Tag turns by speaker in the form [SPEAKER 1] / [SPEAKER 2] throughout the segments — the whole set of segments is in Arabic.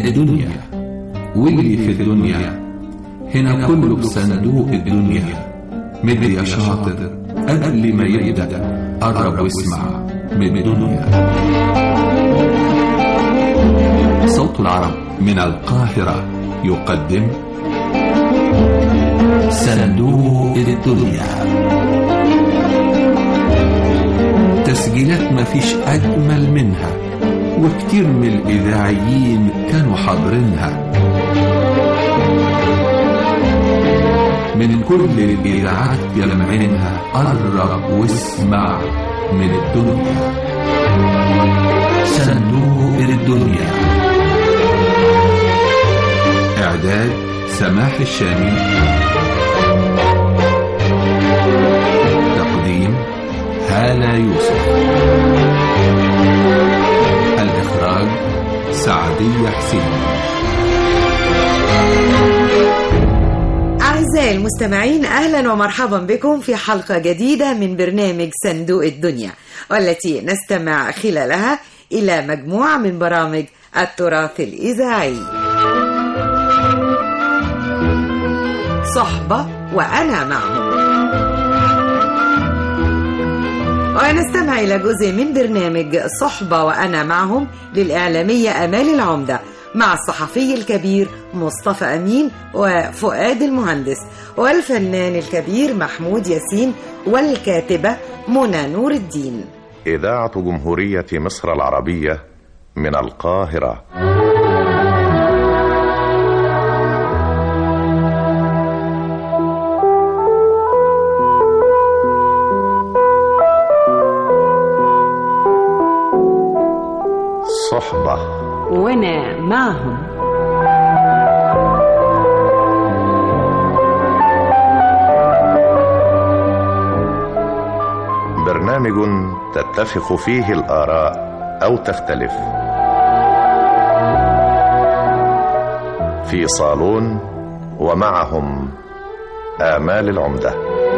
[SPEAKER 1] الدنيا واللي في الدنيا هنا كله بصندوق الدنيا. مد يا شاطر قبل ما يبدأ قرب واسمع من الدنيا. صوت العرب من القاهرة يقدم صندوق الدنيا. تسجيلات مفيش أجمل منها، وكتير من الإذاعيين كانوا حاضرينها. من كل الإذاعات يلمعينها قرب واسمع من الدنيا. صندوق الدنيا. إعداد سماح الشامي. تقديم هالة يوسف. الإخراج سعدية حسين.
[SPEAKER 2] أعزائي المستمعين، أهلا ومرحبا بكم في حلقة جديدة من برنامج صندوق الدنيا، والتي نستمع خلالها إلى مجموعة من برامج التراث الإذاعي. صحبة وأنا معهم، ونستمع إلى جزء من برنامج صحبة وأنا معهم للإعلامية أمال العمدة مع الصحفي الكبير مصطفى أمين وفؤاد المهندس، والفنان الكبير محمود ياسين، والكاتبة منى نور الدين.
[SPEAKER 3] إذاعة جمهورية مصر العربية من القاهرة. صحبة
[SPEAKER 2] وأنا معهم.
[SPEAKER 3] برنامج تتفق فيه الآراء أو تختلف، في صالون ومعهم آمال العمدة.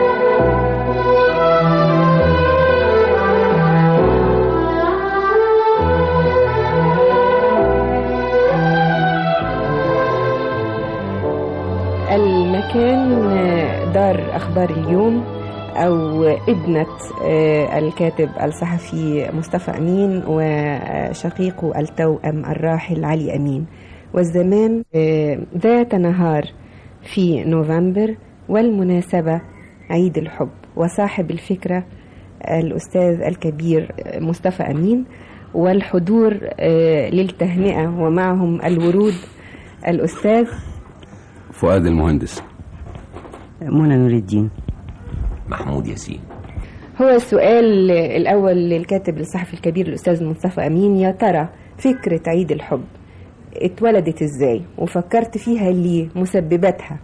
[SPEAKER 4] المكان دار أخبار اليوم، أو ابنة الكاتب الصحفي مصطفى أمين وشقيقه التوأم الراحل علي أمين. والزمان ذات نهار في نوفمبر، والمناسبة عيد الحب، وصاحب الفكرة الأستاذ الكبير مصطفى أمين، والحضور للتهنئة ومعهم الورود الأستاذ
[SPEAKER 5] فؤاد المهندس،
[SPEAKER 6] منى نور الدين،
[SPEAKER 7] محمود ياسين.
[SPEAKER 4] هو السؤال الأول للكاتب الصحفي الكبير الأستاذ مصطفى أمين: يا ترى فكرة عيد الحب اتولدت ازاي، وفكرت فيها ليه، مسبباتها؟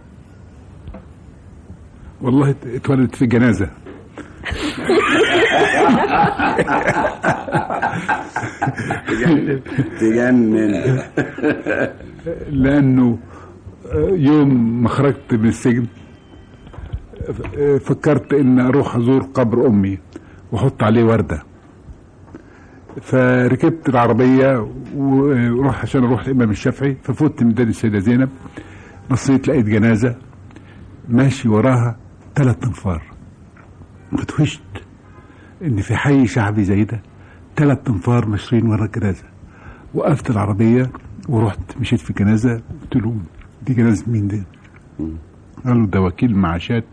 [SPEAKER 8] والله اتولدت في جنازة.
[SPEAKER 5] تجنن.
[SPEAKER 8] لأنه يوم ما خرجت من السجن فكرت ان اروح ازور قبر امي واحط عليه وردة، فركبت العربية وروح عشان اروح الامام الشافعي، ففوت ميدان السيدة زينب، بصيت لقيت جنازة ماشي وراها 3 أنفار. فتوشت ان في حي شعبي زي ده 3 أنفار ماشيين ورا الجنازة. وقفت العربية ورحت مشيت في الجنازة، قلت لهم دي جنازة مين دي؟ قالوا ده وكيل معاشات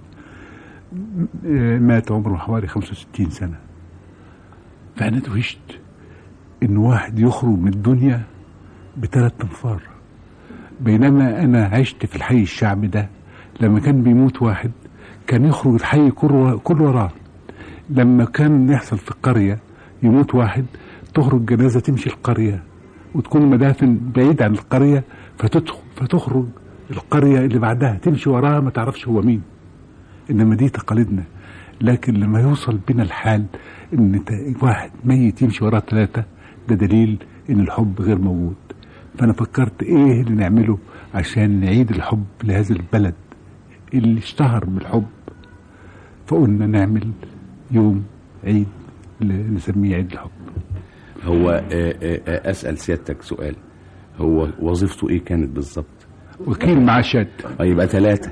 [SPEAKER 8] مات عمره حوالي 65 سنة. فأنا دوشت إن واحد يخرج من الدنيا ب3 أنفار، بينما أنا عشت في الحي الشعبي ده لما كان بيموت واحد كان يخرج الحي كل وراه. لما كان يحصل في القرية يموت واحد تخرج جنازة تمشي القرية، وتكون مدافن بعيد عن القرية فتخرج القرية اللي بعدها تمشي وراها ما تعرفش هو مين. إنما دي تقاليدنا. لكن لما يوصل بنا الحال إن واحد ميت يمشي وراه 3، ده دليل إن الحب غير موجود. فأنا فكرت إيه اللي نعمله عشان نعيد الحب لهذا البلد اللي اشتهر بالحب. فقلنا نعمل يوم عيد نسميه عيد الحب.
[SPEAKER 5] هو أسأل سيادتك سؤال، هو وظيفته ايه كانت بالظبط؟
[SPEAKER 8] وكيل معاشات.
[SPEAKER 5] يبقى 3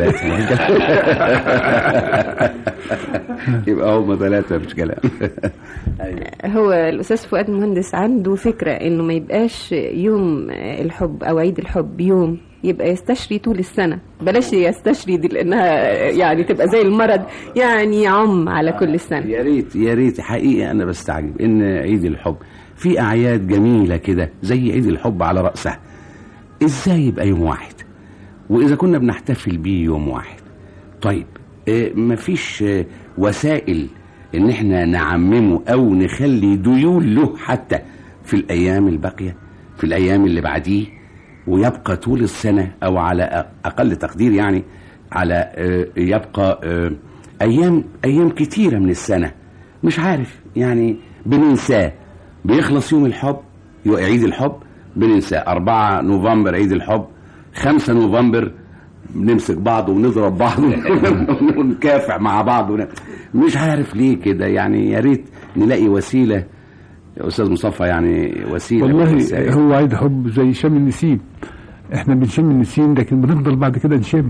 [SPEAKER 5] يبقى هم 3 مش كلام.
[SPEAKER 4] هو الأستاذ فؤاد المهندس عنده فكرة إنه ما يبقاش يوم الحب أو عيد الحب يوم يبقى يستشري طول السنة. بلاش يستشري دي لأنها يعني تبقى زي المرض، يعني يعم على كل السنة.
[SPEAKER 5] يا ريت حقيقة أنا بستعجب إن عيد الحب في أعياد جميلة كده زي عيد الحب على رأسها، إزاي يبقى يوم واحد؟ وإذا كنا بنحتفل بيه يوم واحد، طيب مفيش وسائل إن إحنا نعممه أو نخلي ديول له حتى في الأيام الباقية، في الأيام اللي بعديه، ويبقى طول السنة أو على أقل تقدير يعني على يبقى أيام كتيرة من السنة مش عارف يعني بننساه. بيخلص يوم الحب عيد الحب بننساه، 4 نوفمبر عيد الحب، 5 نوفمبر بنمسك بعض ونضرب بعض ونكافح مع بعض مش عارف ليه كده يعني. يا ريت نلاقي وسيلة يا أستاذ مصطفى، يعني وسيلة.
[SPEAKER 8] والله هو عيد حب زي شم النسيم، احنا بنشم النسيم لكن بنفضل بعد كده نشم.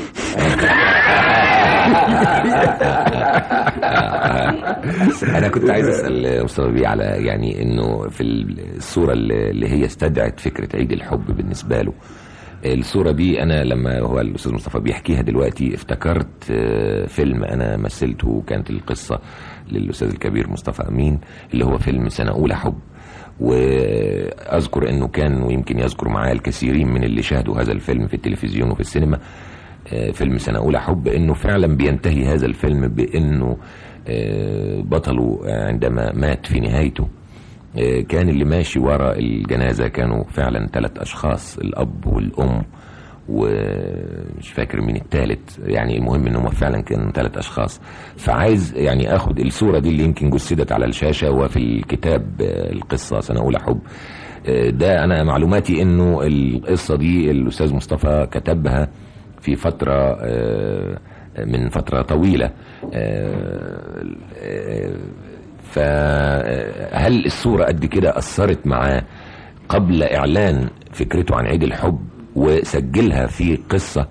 [SPEAKER 7] انا كنت عايز اسال استاذ بيه على يعني انه في الصوره اللي هي استدعت فكره عيد الحب بالنسبه له، الصوره دي انا لما هو الاستاذ مصطفى بيحكيها دلوقتي افتكرت فيلم انا مثلته، وكانت القصه للاستاذ الكبير مصطفى امين اللي هو فيلم سنه اولى حب. واذكر انه كان ويمكن يذكر معايا الكثيرين من اللي شاهدوا هذا الفيلم في التلفزيون وفي السينما، فيلم سنة أولى حب، إنه فعلا بينتهي هذا الفيلم بإنه بطله عندما مات في نهايته كان اللي ماشي وراء الجنازة كانوا فعلا 3 أشخاص، الأب والأم ومش فاكر مين الثالث، يعني المهم إنهم فعلا كانوا 3 أشخاص. فعايز يعني أخد الصورة دي اللي يمكن جسدت على الشاشة وفي الكتاب القصة سنة أولى حب ده. أنا معلوماتي إنه القصة دي الأستاذ مصطفى كتبها في فترة من فترة طويلة، فهل الصورة قد كده أثرت معاه قبل إعلان فكرته عن عيد الحب وسجلها في قصة،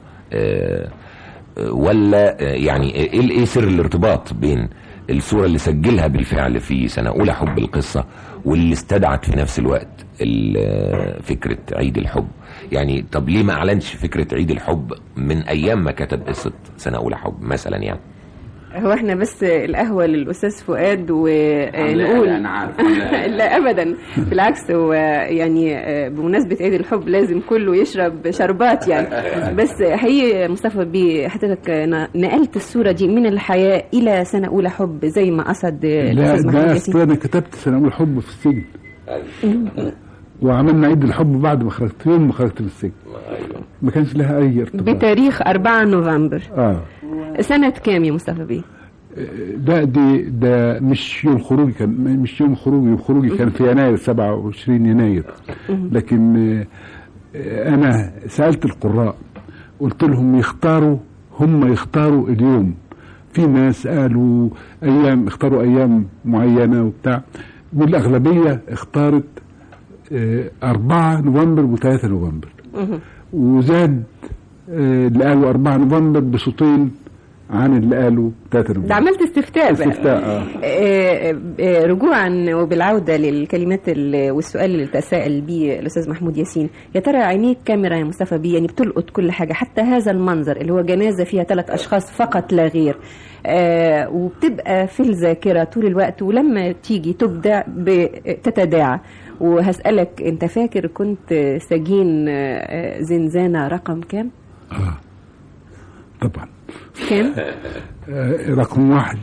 [SPEAKER 7] ولا يعني إيه سر الارتباط بين الصورة اللي سجلها بالفعل في سنة أولى حب القصة واللي استدعت في نفس الوقت فكرة عيد الحب؟ يعني طب ليه ما أعلنش فكرة عيد الحب من أيام ما كتب قصة سنة أولى حب مثلا؟ يعني
[SPEAKER 4] هو احنا بس القهوة للأستاذ فؤاد ونقول
[SPEAKER 5] أنا عارف
[SPEAKER 4] لا أبدا بالعكس، هو يعني بمناسبة عيد الحب لازم كله يشرب شربات يعني. بس حقيقي مصطفى بيه حضرتك نقلت الصورة دي من الحياة إلى سنة أولى حب زي ما قصد الأستاذ محمود ياسين.
[SPEAKER 8] لا أنا كتبت سنة أولى حب في السجن وعملنا عيد الحب بعد ما خرجت، يوم ما خرجت من السجن ما كانش لها أي ارتباط.
[SPEAKER 4] بتاريخ 4 نوفمبر سنة كام يا مصطفى بيه؟
[SPEAKER 8] ده مش يوم خروجي، كان مش يوم خروجي كان في يناير 27 يناير. لكن أنا سألت القراء قلت لهم هم يختاروا اليوم. في ناس قالوا اختاروا أيام معينة وبتاع، والأغلبية اختارت 4 نوفمبر و3 نوفمبر، وزاد اللي قالوا 4 نوفمبر بصوتين عن اللي قالوا 3 نوفمبر.
[SPEAKER 4] ده عملت استفتاء. رجوعا وبالعودة للكلمات والسؤال اللي تساءل بيه الأستاذ محمود ياسين، يا ترى عينيك كاميرا يا مصطفى بيه يعني بتلقط كل حاجة، حتى هذا المنظر اللي هو جنازة فيها 3 أشخاص فقط لا غير، وبتبقى في الذاكرة طول الوقت، ولما تيجي تبدع بتتداعى. وهسألك انت فاكر كنت سجين زنزانة رقم كام؟
[SPEAKER 8] طبعا
[SPEAKER 4] كام؟
[SPEAKER 8] رقم 1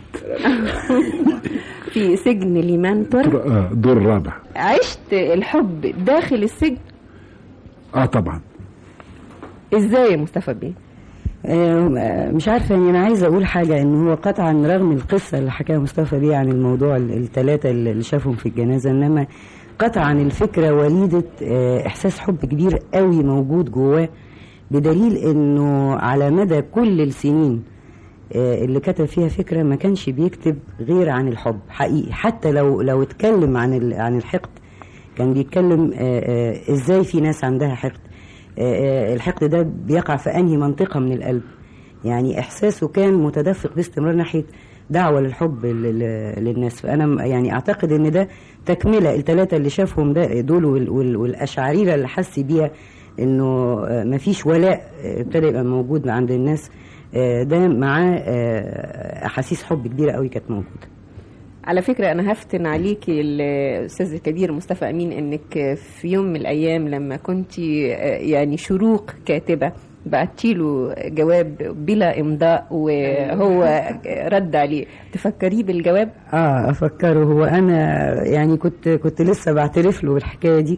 [SPEAKER 4] في سجن ليمانتور،
[SPEAKER 8] دور الرابع.
[SPEAKER 4] عشت الحب داخل السجن؟
[SPEAKER 8] طبعا.
[SPEAKER 4] ازاي يا مصطفى بيه؟
[SPEAKER 6] مش عارفة يعني. أنا عايزة أقول حاجة، إن هو قطعا رغم القصة اللي حكاها مصطفى بيه عن الموضوع ال3 اللي شافهم في الجنازة، إنما قطعا الفكرة وليدة إحساس حب كبير قوي موجود جواه، بدليل إنه على مدى كل السنين اللي كتب فيها فكرة ما كانش بيكتب غير عن الحب حقيقي. حتى لو اتكلم عن الحقد كان بيتكلم ازاي في ناس عندها حقد، الحقد ده بيقع في انهي منطقة من القلب. يعني احساسه كان متدفق باستمرار ناحية دعوة للحب للناس. فانا يعني اعتقد ان ده تكملة الثلاثة اللي شافهم دول والاشعريرة اللي حس بيها انه مفيش ولاء ابتدى يبقى موجود عند الناس، ده معاه احاسيس حب كبيرة قوي كانت موجودة.
[SPEAKER 4] على فكرة أنا هفتن عليكي الأستاذ الكبير مصطفى أمين إنك في يوم من الأيام لما كنت يعني شروق كاتبة بعتيله جواب بلا إمضاء وهو رد عليه، تفكريه بالجواب؟
[SPEAKER 6] أفكره. هو أنا يعني كنت لسه بعترف له بالحكاية دي.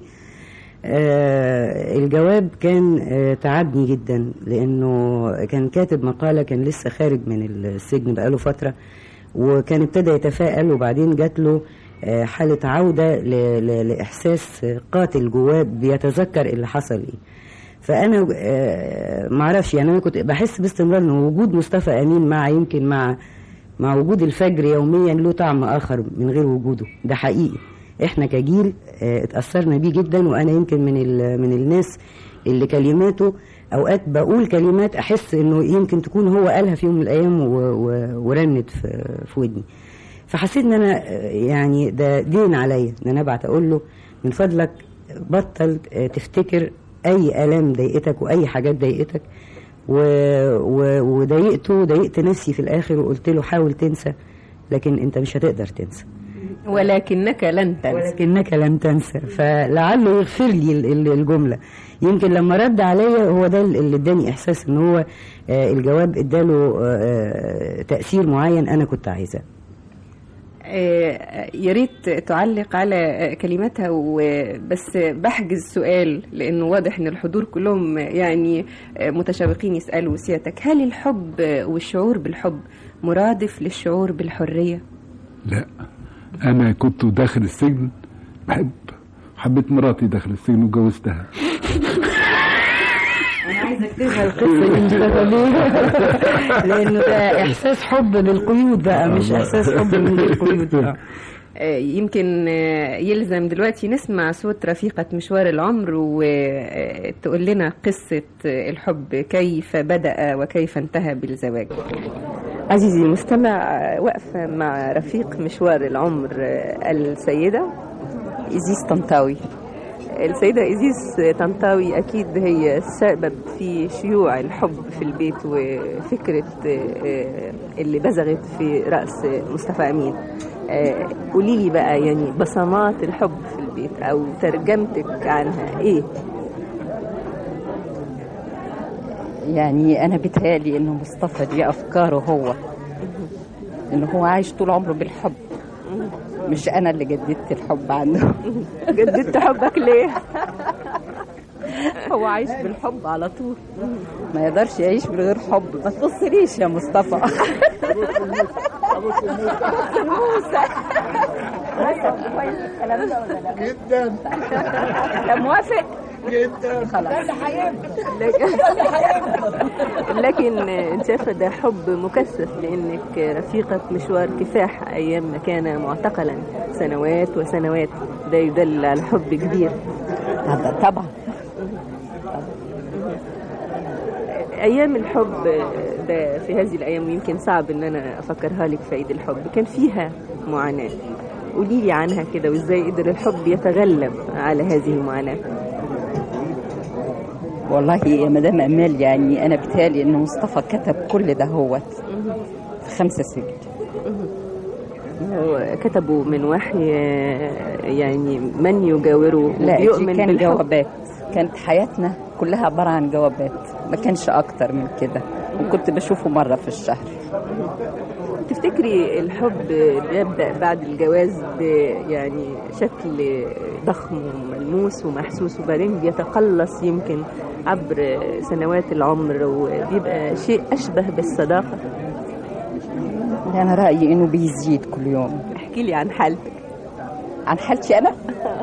[SPEAKER 6] الجواب كان تعبني جدا، لأنه كان كاتب مقالة، كان لسه خارج من السجن بقاله فترة، وكان ابتدى يتفائل، وبعدين جات له حالة عودة لإحساس قاتل جواه بيتذكر اللي حصل إيه. فأنا معرفش، يعني أنا كنت بحس باستمرار إن وجود مصطفى أمين يمكن مع وجود الفجر يوميا له طعم آخر من غير وجوده. ده حقيقي، إحنا كجيل اتأثرنا بيه جدا، وأنا يمكن من الناس اللي كلماته اوقات بقول كلمات احس انه يمكن تكون هو قالها في يوم من الايام ورنت في ودني. فحسيت ان انا يعني ده دين عليا ان انا ابعت اقول له من فضلك بطل تفتكر اي الام ضايقتك واي حاجات ضايقتك، وضايقت نفسي في الاخر، وقلت له حاول تنسى، لكن انت مش هتقدر تنسى،
[SPEAKER 4] ولكنك لن تنسى. فلعله يغفر لي الجملة. يمكن لما رد عليا هو ده اللي اداني احساس ان هو الجواب اداله تأثير معين انا كنت عايزاه. يا ريت تعلق على كلماتها، وبس بحجز سؤال لانه واضح ان الحضور كلهم يعني متشوقين يسألوا سيادتك، هل الحب والشعور بالحب مرادف للشعور بالحرية؟
[SPEAKER 8] لا، انا كنت داخل السجن حبيت مراتي داخل السجن وجوزتها.
[SPEAKER 6] انا عايزه اكتبها القصه دي مصطفى لانه ده احساس حب بالقيود بقى، مش احساس حب من غير قيود.
[SPEAKER 4] يمكن يلزم دلوقتي نسمع صوت رفيقة مشوار العمر وتقول لنا قصة الحب كيف بدأ وكيف انتهى بالزواج. عزيزي المستمع، واقفة مع رفيق مشوار العمر السيدة إيزيس طنطاوي. السيدة إيزيس طنطاوي أكيد هي السبب في شيوع الحب في البيت وفكرة اللي بزغت في رأس مصطفى أمين. قولي لي بقى يعني بصمات الحب في البيت أو ترجمتك عنها إيه؟
[SPEAKER 9] يعني أنا بتهيألي إنه مصطفى دي أفكاره هو، إنه هو عايش طول عمره بالحب، مش أنا اللي جددت الحب عنه.
[SPEAKER 4] جددت حبك ليه؟
[SPEAKER 9] هو عايش بالحب على طول، ما يقدرش يعيش من غير حب. ما تبصليش يا مصطفى.
[SPEAKER 10] جدا.
[SPEAKER 4] انت موافق؟
[SPEAKER 10] جدا.
[SPEAKER 4] خلاص. لكن انت شايفه ده حب مكثف لانك رفيقه مشوار كفاح ايام ما كان معتقلا سنوات وسنوات، ده يدل على حب كبير.
[SPEAKER 9] طبعا.
[SPEAKER 4] ايام الحب ده في هذه الايام يمكن صعب ان انا افكرها لك في عيد الحب، كان فيها معاناه، قولي لي عنها كده وازاي قدر الحب يتغلب على هذه المعاناه.
[SPEAKER 9] والله يا مدام امال، يعني انا بتهيألي ان مصطفى كتب كل ده هوت في 5 سجن.
[SPEAKER 4] كتبوا من وحي يعني من يجاوره
[SPEAKER 9] وبيؤمن كان بالحب. جوابات، كانت حياتنا كلها عبارة عن جوابات، ما كانش أكتر من كده، وكنت بشوفه مرة في الشهر.
[SPEAKER 4] تفتكري الحب بيبدأ بعد الجواز يعني شكل ضخم وملموس ومحسوس، وبعدين بيتقلص يمكن عبر سنوات العمر وبيبقى شيء أشبه بالصداقة؟
[SPEAKER 9] أنا رأيي إنه بيزيد كل يوم.
[SPEAKER 4] احكي لي عن حالتك.
[SPEAKER 9] عن حالتي أنا؟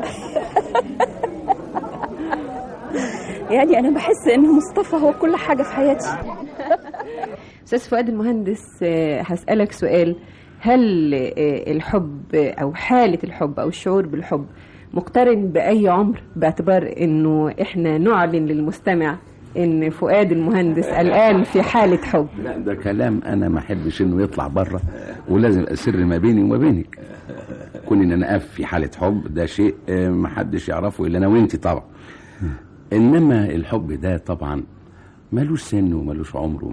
[SPEAKER 9] يعني أنا بحس إن مصطفى هو كل حاجة في حياتي.
[SPEAKER 4] أستاذ فؤاد المهندس، هسألك سؤال، هل الحب أو حالة الحب أو الشعور بالحب مقترن بأي عمر، باعتبار انه احنا نعلن للمستمع ان فؤاد المهندس الآن في حالة حب؟
[SPEAKER 5] لا، ده كلام انا ما احبش انه يطلع بره، ولازم اسر ما بيني وما بينك. كون ان انا في حالة حب ده شيء ما حدش يعرفه الا انا وانتي طبعا. انما الحب ده طبعا ملوش سن وملوش عمر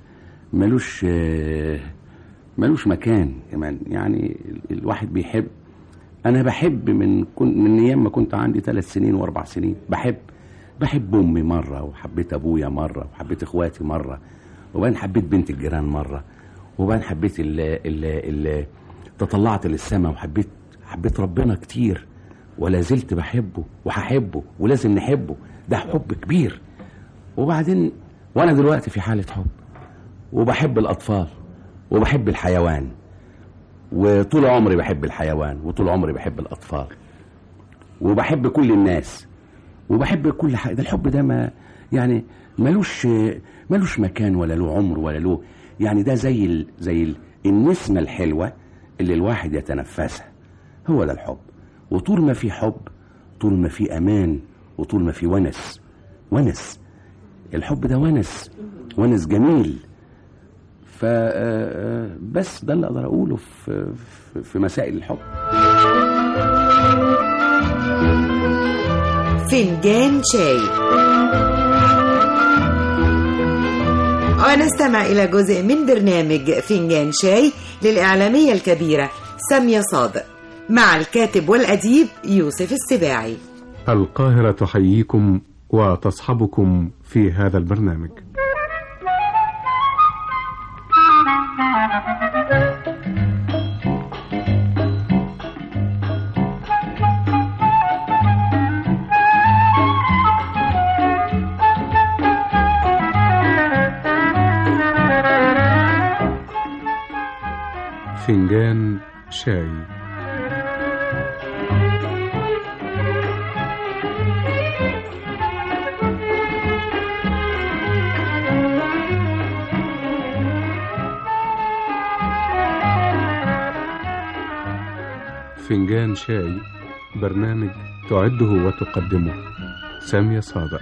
[SPEAKER 5] ملوش مكان كمان. يعني الواحد بيحب. انا بحب من ايام ما كنت عندي 3 سنين و4 سنين. بحب امي مره، وحبيت ابويا مره، وحبيت اخواتي مره، وبعدين حبيت بنت الجيران مره، وبعدين حبيت اللي تطلعت للسما، حبيت ربنا كتير، ولا زلت بحبه وهحبه ولازم نحبه. ده حب كبير. وبعدين وانا دلوقتي في حالة حب، وبحب الاطفال وبحب الحيوان، وطول عمري بحب الحيوان، وطول عمري بحب الاطفال، وبحب كل الناس، وبحب كل حاجة. ده الحب ده ما يعني ملوش مكان ولا له عمر ولا له يعني. ده زي النسمة الحلوة اللي الواحد يتنفسها. هو ده الحب. وطول ما في حب، طول ما في امان، وطول ما في ونس. الحب ده ونس جميل. بس ده اللي اقدر اقوله في مسائل الحب.
[SPEAKER 2] فنجان شاي. ونستمع إلى جزء من برنامج فنجان شاي للإعلامية الكبيرة سامية صادق مع الكاتب والأديب يوسف السباعي.
[SPEAKER 10] القاهرة تحييكم وتصحبكم في هذا البرنامج. فنجان شاي. فنجان شاي، برنامج تعده وتقدمه سامية صادق.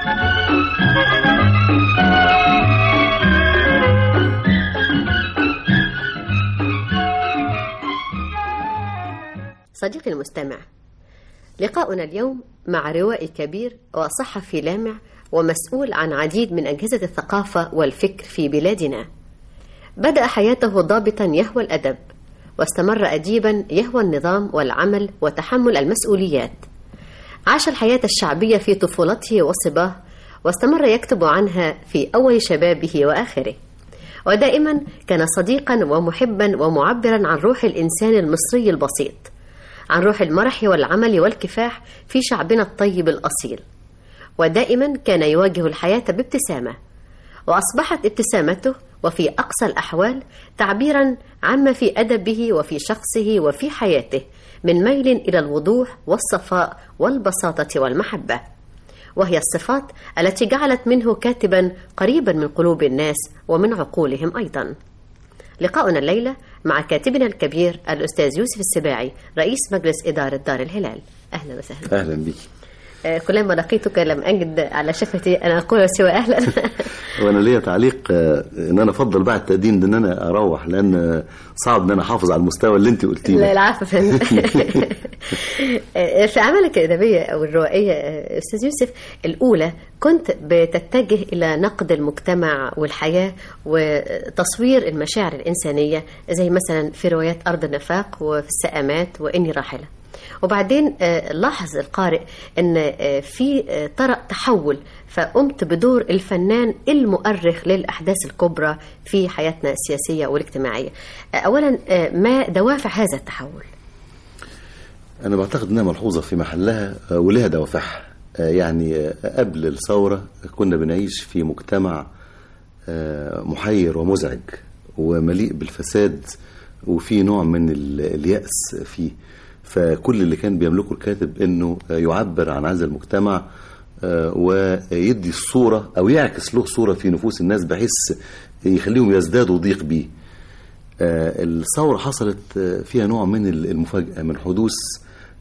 [SPEAKER 11] صديقي المستمع، لقاؤنا اليوم مع روائي كبير وصحفي لامع ومسؤول عن عديد من أجهزة الثقافة والفكر في بلادنا. بدأ حياته ضابطا يهوى الأدب، واستمر أديبا يهوى النظام والعمل وتحمل المسؤوليات. عاش الحياة الشعبية في طفولته وصباه، واستمر يكتب عنها في أول شبابه وآخره. ودائما كان صديقا ومحبا ومعبرا عن روح الإنسان المصري البسيط، عن روح المرح والعمل والكفاح في شعبنا الطيب الأصيل. ودائما كان يواجه الحياة بابتسامة، وأصبحت ابتسامته وفي أقصى الأحوال تعبيرا عما في أدبه وفي شخصه وفي حياته من ميل إلى الوضوح والصفاء والبساطة والمحبة، وهي الصفات التي جعلت منه كاتبا قريبا من قلوب الناس ومن عقولهم أيضا. لقاؤنا الليلة مع كاتبنا الكبير الأستاذ يوسف السباعي، رئيس مجلس إدارة دار الهلال. أهلا وسهلا.
[SPEAKER 12] أهلا بك.
[SPEAKER 11] كلما لقيتك لم أجد على شفتي أنا أقول سوى أهلا.
[SPEAKER 12] وأنا ليا تعليق إن أنا أفضل بعد التقديم إن أنا أروح، لأن صعب إن أنا أحافظ على المستوى اللي أنت قلتيه.
[SPEAKER 11] لا العفو. في أعمالك الأدبية أو الروائية أستاذ يوسف الأولى كنت بتتجه إلى نقد المجتمع والحياة وتصوير المشاعر الإنسانية، زي مثلا في روايات أرض النفاق وفي السآمات وإني راحلة. وبعدين لاحظ القارئ أن في طرأ تحول، فقمت بدور الفنان المؤرخ للأحداث الكبرى في حياتنا السياسية والاجتماعية. أولا ما دوافع هذا التحول؟
[SPEAKER 12] أنا بعتقد أنها ملحوظة في محلها ولها دوافعها. يعني قبل الثورة كنا بنعيش في مجتمع محير ومزعج ومليء بالفساد، وفي نوع من اليأس فيه. فكل اللي كان بيملكه الكاتب انه يعبر عن هذا المجتمع ويدي الصورة او يعكس له صورة في نفوس الناس بحيث يخليهم يزدادوا ضيق بيه. الثورة حصلت فيها نوع من المفاجأة من حدوث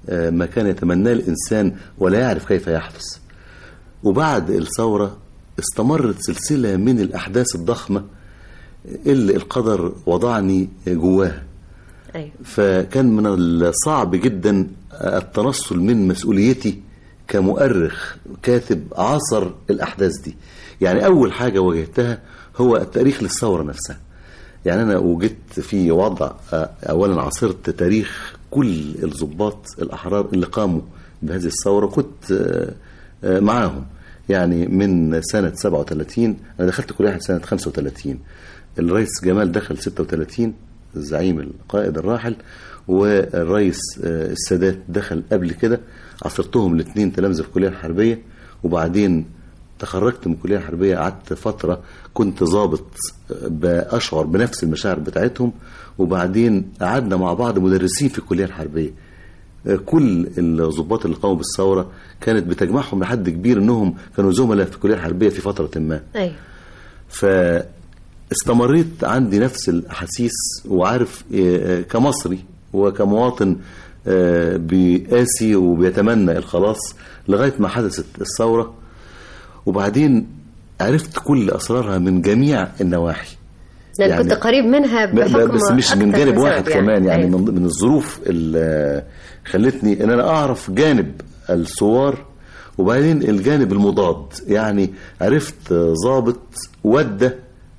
[SPEAKER 12] ما كان يتمناه الإنسان ولا يعرف كيف يحدث. وبعد الثورة استمرت سلسلة من الأحداث الضخمة اللي القدر وضعني جواها. فكان من الصعب جدا التنصل من مسؤوليتي كمؤرخ كاتب عاصر الأحداث دي. يعني أول حاجة واجهتها هو التاريخ للثورة نفسها. يعني أنا وجدت في وضع أولا عاصرت تاريخ كل الضباط الأحرار اللي قاموا بهذه الثورة، كنت معاهم. يعني من سنة 37 أنا دخلت كلية سنة 35، الرئيس جمال دخل 36 الزعيم القائد الراحل، والرئيس السادات دخل قبل كده. عصرتهم الاثنين تلامذة في الكلية الحربية، وبعدين تخرجت من الكلية الحربية، قعدت فترة كنت ضابط بأشعر بنفس المشاعر بتاعتهم، وبعدين قعدنا مع بعض مدرسين في الكلية الحربية. كل الضباط اللي قاموا بالثورة كانت بتجمعهم لحد كبير انهم كانوا زملاء في الكلية الحربية في فترة ما. فاستمريت عندي نفس الأحاسيس، وعارف كمصري وكمواطن بيقاسي وبيتمنى الخلاص لغاية ما حدثت الثورة. وبعدين عرفت كل أسرارها من جميع النواحي،
[SPEAKER 11] يعني كنت قريب منها بحكم
[SPEAKER 12] بس مش من جانب واحد
[SPEAKER 11] يعني.
[SPEAKER 12] كمان يعني من الظروف اللي خلتني ان انا اعرف جانب الثوار وبعدين الجانب المضاد. يعني عرفت ضابط ودى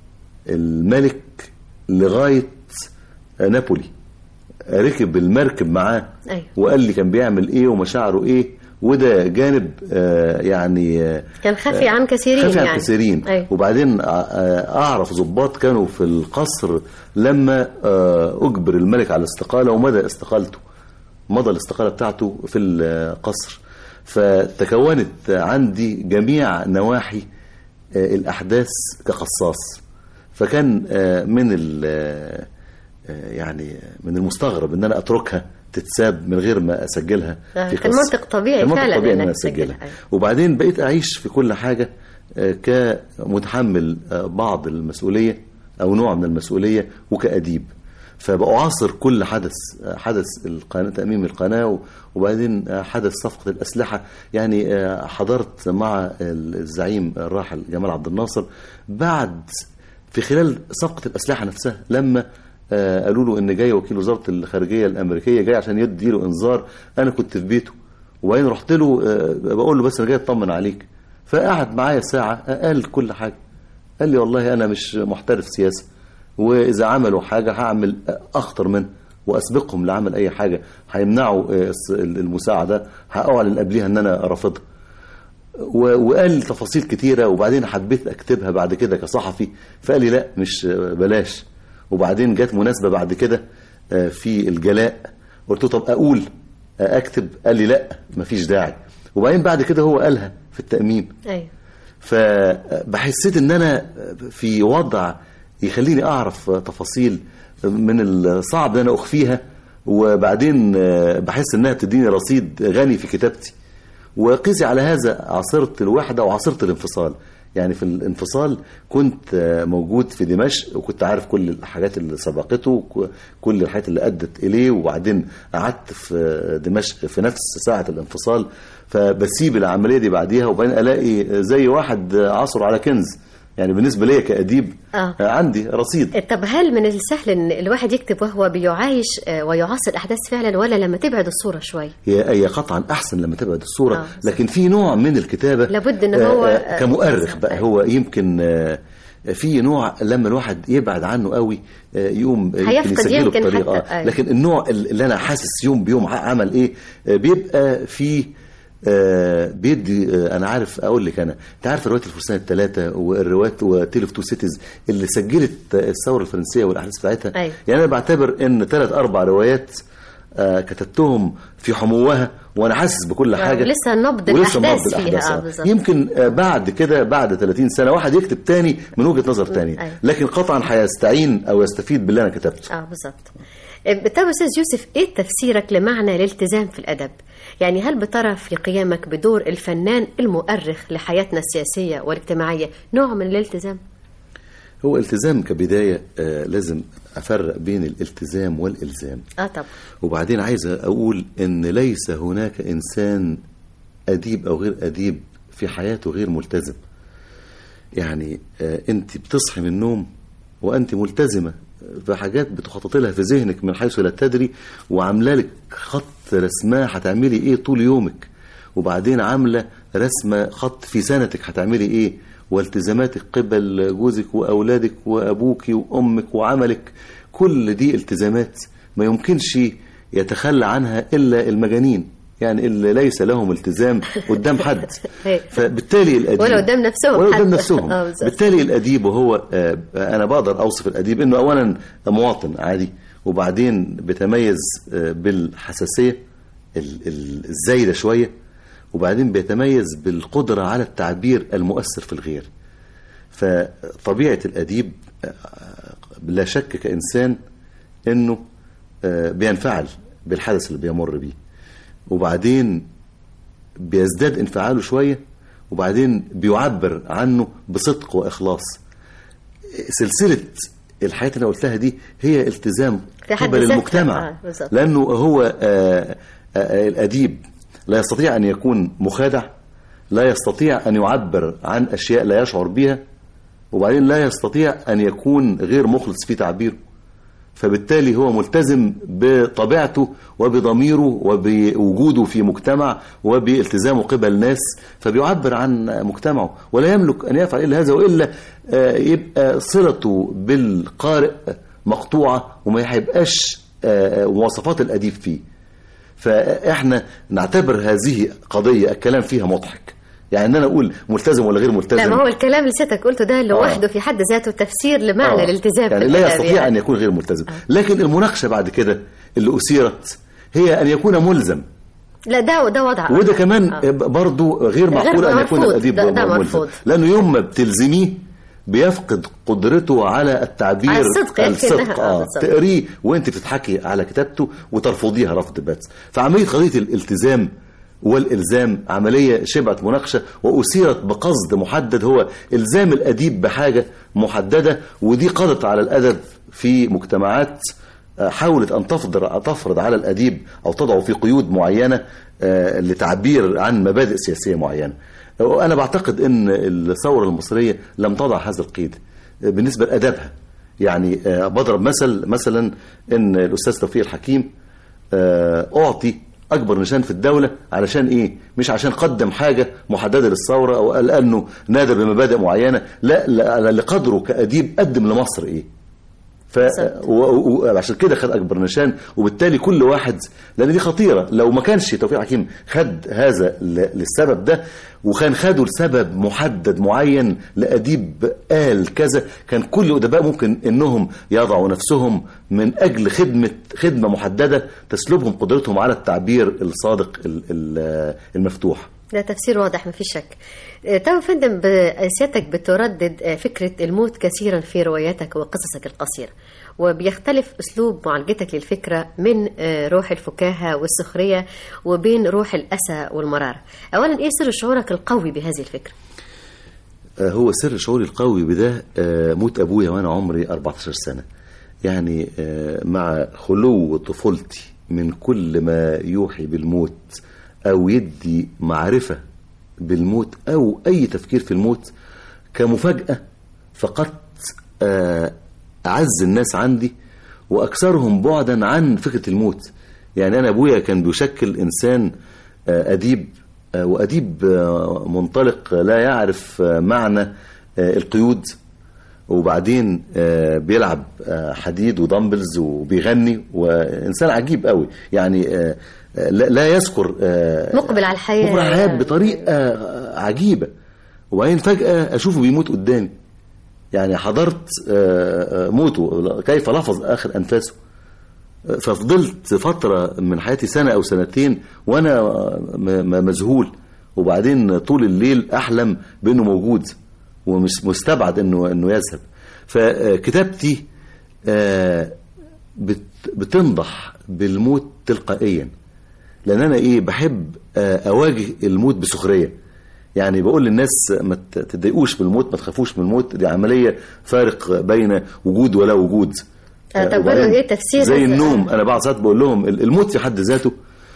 [SPEAKER 12] الملك لغاية نابولي، ركب المركب معاه وقال لي كان بيعمل ايه ومشاعره ايه، وده جانب يعني
[SPEAKER 11] كان خفي عن كثيرين،
[SPEAKER 12] خفي عن كثيرين. وبعدين أعرف ضباط كانوا في القصر لما أجبر الملك على الاستقالة ومدى استقالته، مضى الاستقالة بتاعته في القصر. فتكونت عندي جميع نواحي الأحداث كقصاص. فكان من يعني من المستغرب ان انا اتركها تتساب من غير ما اسجلها في
[SPEAKER 11] كان منطق طبيعي فعلا
[SPEAKER 12] ان انا اسجلها. وبعدين بقيت اعيش في كل حاجه كمتحمل بعض المسؤوليه او نوع من المسؤوليه وكأديب. فبأعاصر كل حدث القناة، تأميم القناة، وبعدين حدث صفقة الأسلحة. يعني حضرت مع الزعيم الراحل جمال عبد الناصر بعد في خلال صفقة الأسلحة نفسها، لما قالوا له ان جاي وكيل وزارة الخارجية الامريكية جاي عشان يدي له انذار. انا كنت في بيته، وبعدين رحت له بقول له بس انا جاي اطمن عليك. فقعد معايا ساعة قال كل حاجة. قال لي والله انا مش محترف سياسة، واذا عملوا حاجة هعمل اخطر منه واسبقهم لعمل اي حاجة هيمنعوا المساعدة هأعلن قبلها ان انا رافضها. وقال تفاصيل كتيرة، وبعدين حبيت اكتبها بعد كده كصحفي، فقال لي لا مش بلاش. وبعدين جت مناسبة بعد كده في الجلاء، قلت له طب اكتب؟ قال لي لا مفيش داعي. وبعدين بعد كده هو قالها في التأميم. فبحسيت ان انا في وضع يخليني اعرف تفاصيل من الصعب ان انا اخفيها، وبعدين بحس انها بتديني رصيد غني في كتابتي. وقيسي على هذا عاصرت الوحدة وعاصرت الانفصال. يعني في الانفصال كنت موجود في دمشق، وكنت عارف كل الحاجات اللي سبقته، كل الحاجات اللي أدت إليه. وبعدين قعدت في دمشق في نفس ساعة الانفصال، فبسيب العملية دي بعديها، وبعدين ألاقي زي واحد عصر على كنز. يعني بالنسبة لي كأديب عندي رصيد.
[SPEAKER 11] طب هل من السهل ان الواحد يكتب وهو بيعايش ويعاصر الأحداث فعلا، ولا لما تبعد الصورة شوي؟
[SPEAKER 12] هي قطعا أحسن لما تبعد الصورة. لكن في نوع من الكتابة
[SPEAKER 11] لابد ان هو
[SPEAKER 12] كمؤرخ بقى هو يمكن في نوع لما الواحد يبعد عنه قوي يوم يسجله بطريقة. لكن النوع اللي أنا حاسس يوم بيوم عمل إيه بيبقى فيه بيدي. انا عارف اقول لك، انت عارف روايات الفرسان الثلاثه والروايات وتيل اوف تو سيتيز اللي سجلت الثوره الفرنسيه والاحداث بتاعتها. يعني انا بعتبر ان 3-4 روايات كتبتهم في حموها وانا حاسس بكل حاجه،
[SPEAKER 11] ولسه نبض الاحداث فيها.
[SPEAKER 12] يمكن بعد كده بعد 30 سنه واحد يكتب تاني من وجهه نظر تاني، لكن قطعا هيستعين او يستفيد باللي انا كتبته.
[SPEAKER 11] بالظبط. طب استاذ يوسف، ايه تفسيرك لمعنى الالتزام في الادب؟ يعني هل بترى في قيامك بدور الفنان المؤرخ لحياتنا السياسيه والاجتماعيه نوع من الالتزام؟
[SPEAKER 12] هو التزام كبدايه لازم افرق بين الالتزام والالزام.
[SPEAKER 11] طبعا.
[SPEAKER 12] وبعدين عايز اقول ان ليس هناك انسان اديب او غير اديب في حياته غير ملتزم. يعني انت بتصحي من النوم وانت ملتزمه بحاجات بتخطط لها في ذهنك من حيث لا تدري، وعامله لك خط رسمه هتعملي ايه طول يومك، وبعدين عامله رسمه خط في سنتك هتعملي ايه، والتزاماتك قبل جوزك واولادك وابوك وامك وعملك. كل دي التزامات ما يمكنش يتخلى عنها الا المجانين، يعني اللي ليس لهم التزام قدام حد. فبالتالي الأديب
[SPEAKER 11] ولا قدام نفسهم
[SPEAKER 12] ولا قدام نفسهم. بالتالي الأديب وهو أنا بقدر أوصف الأديب إنه أولا مواطن عادي، وبعدين بيتميز بالحساسية الزايدة شوية، وبعدين بيتميز بالقدرة على التعبير المؤثر في الغير. فطبيعة الأديب لا شك كإنسان إنه بينفعل بالحدث اللي بيمر بيه، وبعدين بيزداد انفعاله شوية، وبعدين بيعبر عنه بصدق وإخلاص. سلسلة الحياة اللي أنا قلتها دي هي التزام قبل المجتمع، لأنه هو الأديب لا يستطيع أن يكون مخادع، لا يستطيع أن يعبر عن أشياء لا يشعر بها، وبعدين لا يستطيع أن يكون غير مخلص في تعبيره. فبالتالي هو ملتزم بطبيعته وبضميره وبوجوده في مجتمع وبالتزامه قبل ناس، فبيعبر عن مجتمعه ولا يملك أن يفعل إلا هذا، وإلا يبقى صلته بالقارئ مقطوعة وما يبقاش مواصفات الأديب فيه. فإحنا نعتبر هذه قضية الكلام فيها مضحك، يعني ان انا اقول ملتزم ولا غير ملتزم.
[SPEAKER 11] لا، ما هو الكلام اللي سيادتك قلته ده لوحده في حد ذاته تفسير لمعنى الالتزام،
[SPEAKER 12] يعني لا يستطيع ان يكون غير ملتزم. لكن المناقشه بعد كده اللي اثيرت هي ان يكون ملزم.
[SPEAKER 11] لا، ده وضع
[SPEAKER 12] وده كمان برضو غير معقول ان يكون الاديب ملزم، لانه يوم ما بتلزميه بيفقد قدرته على التعبير الصدق. تقريه وانت بتضحكي على كتابته وترفضيها رفض بات. فعمليه قضيه الالتزام والإلزام عملية شبعت مناقشة وأثيرت بقصد محدد، هو إلزام الأديب بحاجة محددة، ودي قضت على الأدب في مجتمعات حاولت أن تفرض على الأديب أو تضعه في قيود معينة لتعبير عن مبادئ سياسية معينة. أنا بعتقد أن الثورة المصرية لم تضع هذا القيد بالنسبة لأدبها. يعني بضرب مثلا أن الأستاذ توفيق الحكيم أعطي أكبر نشان في الدولة علشان إيه؟ مش عشان قدم حاجة محددة للثورة أو قال أنه نادى بمبادئ معينة، لا، لقدره كأديب قدم لمصر إيه. وعشان كده خد أكبر نشان. وبالتالي كل واحد، لأن دي خطيرة، لو ما كانش توفيق حكيم خد هذا للسبب ده وكان خده لسبب محدد معين لأديب قال كذا، كان كل الأدباء ممكن إنهم يضعوا نفسهم من أجل خدمة محددة تسلبهم قدرتهم على التعبير الصادق المفتوح.
[SPEAKER 11] ده تفسير واضح ما فيش شك. طبعا فندم، سيادتك بتردد فكرة الموت كثيرا في رواياتك وقصصك القصيرة، وبيختلف أسلوب معالجتك للفكرة من روح الفكاهة والسخرية وبين روح الأسى والمرارة. أولا، إيه سر شعورك القوي بهذه الفكرة؟
[SPEAKER 12] هو سر شعوري القوي بده موت أبويا وأنا عمري 14 سنة، يعني مع خلو طفولتي من كل ما يوحي بالموت أو يدي معرفة بالموت أو أي تفكير في الموت كمفاجأة، فقدت أعز الناس عندي وأكثرهم بعدا عن فكرة الموت. يعني أنا أبويا كان بيشكل إنسان أديب، وأديب منطلق لا يعرف معنى القيود، وبعدين بيلعب حديد ودمبلز وبيغني، وإنسان عجيب قوي. يعني لا يذكر
[SPEAKER 11] مقبل على الحياة
[SPEAKER 12] بطريقة عجيبة، وبعدين فجأة أشوفه بيموت قدامي. يعني حضرت موته، كيف لفظ آخر أنفاسه. ففضلت فترة من حياتي سنة أو سنتين وأنا مذهول، وبعدين طول الليل أحلم بأنه موجود ومش مستبعد أنه يذهب. فكتابتي بتنضح بالموت تلقائيا، لأن أنا بحب أواجه الموت بسخرية. يعني بقول للناس ما تضايقوش بالموت، ما تخافوش من الموت، دي عملية فارق بين وجود ولا وجود.
[SPEAKER 11] طب برضه ايه تفسير
[SPEAKER 12] زي النوم؟ انا بعض ساعات بقول لهم الموت في حد ذاته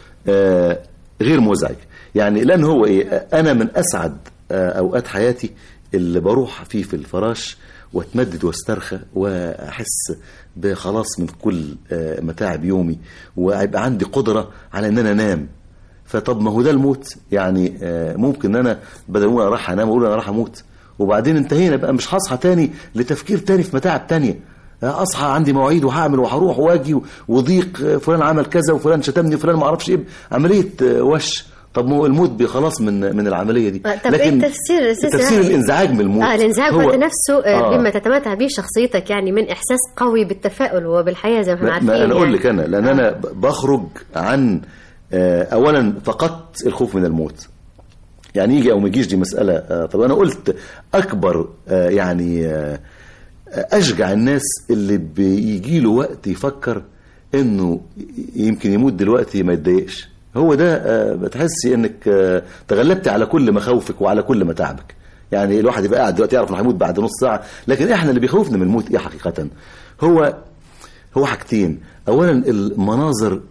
[SPEAKER 12] غير مزعج، يعني لان هو ايه، انا من اسعد اوقات حياتي اللي بروح فيه في الفراش واتمدد واسترخى واحس بخلاص من كل متاعب يومي، ويبقى عندي قدرة على ان انا انام. فطب ما هو ده الموت، يعني ممكن ان انا بدل ما راح انام اقول انا راح اموت، وبعدين انتهينا بقى، مش هصحى تاني لتفكير تاني في متاعب تانية. اصحى عندي مواعيد وهعمل وهروح واجي وضيق، فلان عمل كذا وفلان شتمني وفلان ما اعرفش ايه، عملية وش. طب ما هو الموت خلاص من العملية دي.
[SPEAKER 11] طب لكن ايه
[SPEAKER 12] تفسير الانزعاج من الموت؟
[SPEAKER 11] الانزعاج هو نفسه بما تتمتع به شخصيتك، يعني من احساس قوي بالتفاؤل وبالحياة زي ما احنا عارفين.
[SPEAKER 12] انا اقول لك انا لان انا بخرج عن اولا فقدت الخوف من الموت، يعني يجي او ما يجيش دي مسألة. طب انا قلت اكبر يعني اشجع الناس اللي بيجي له وقت يفكر انه يمكن يموت دلوقتي ما يتضايقش. هو ده بتحسي انك تغلبتي على كل مخاوفك وعلى كل متاعبك. يعني الواحد يبقى قاعد دلوقتي يعرف انه هيموت بعد نص ساعة، لكن احنا اللي بيخوفنا من الموت ايه حقيقة؟ هو حاجتين. اولا المناظر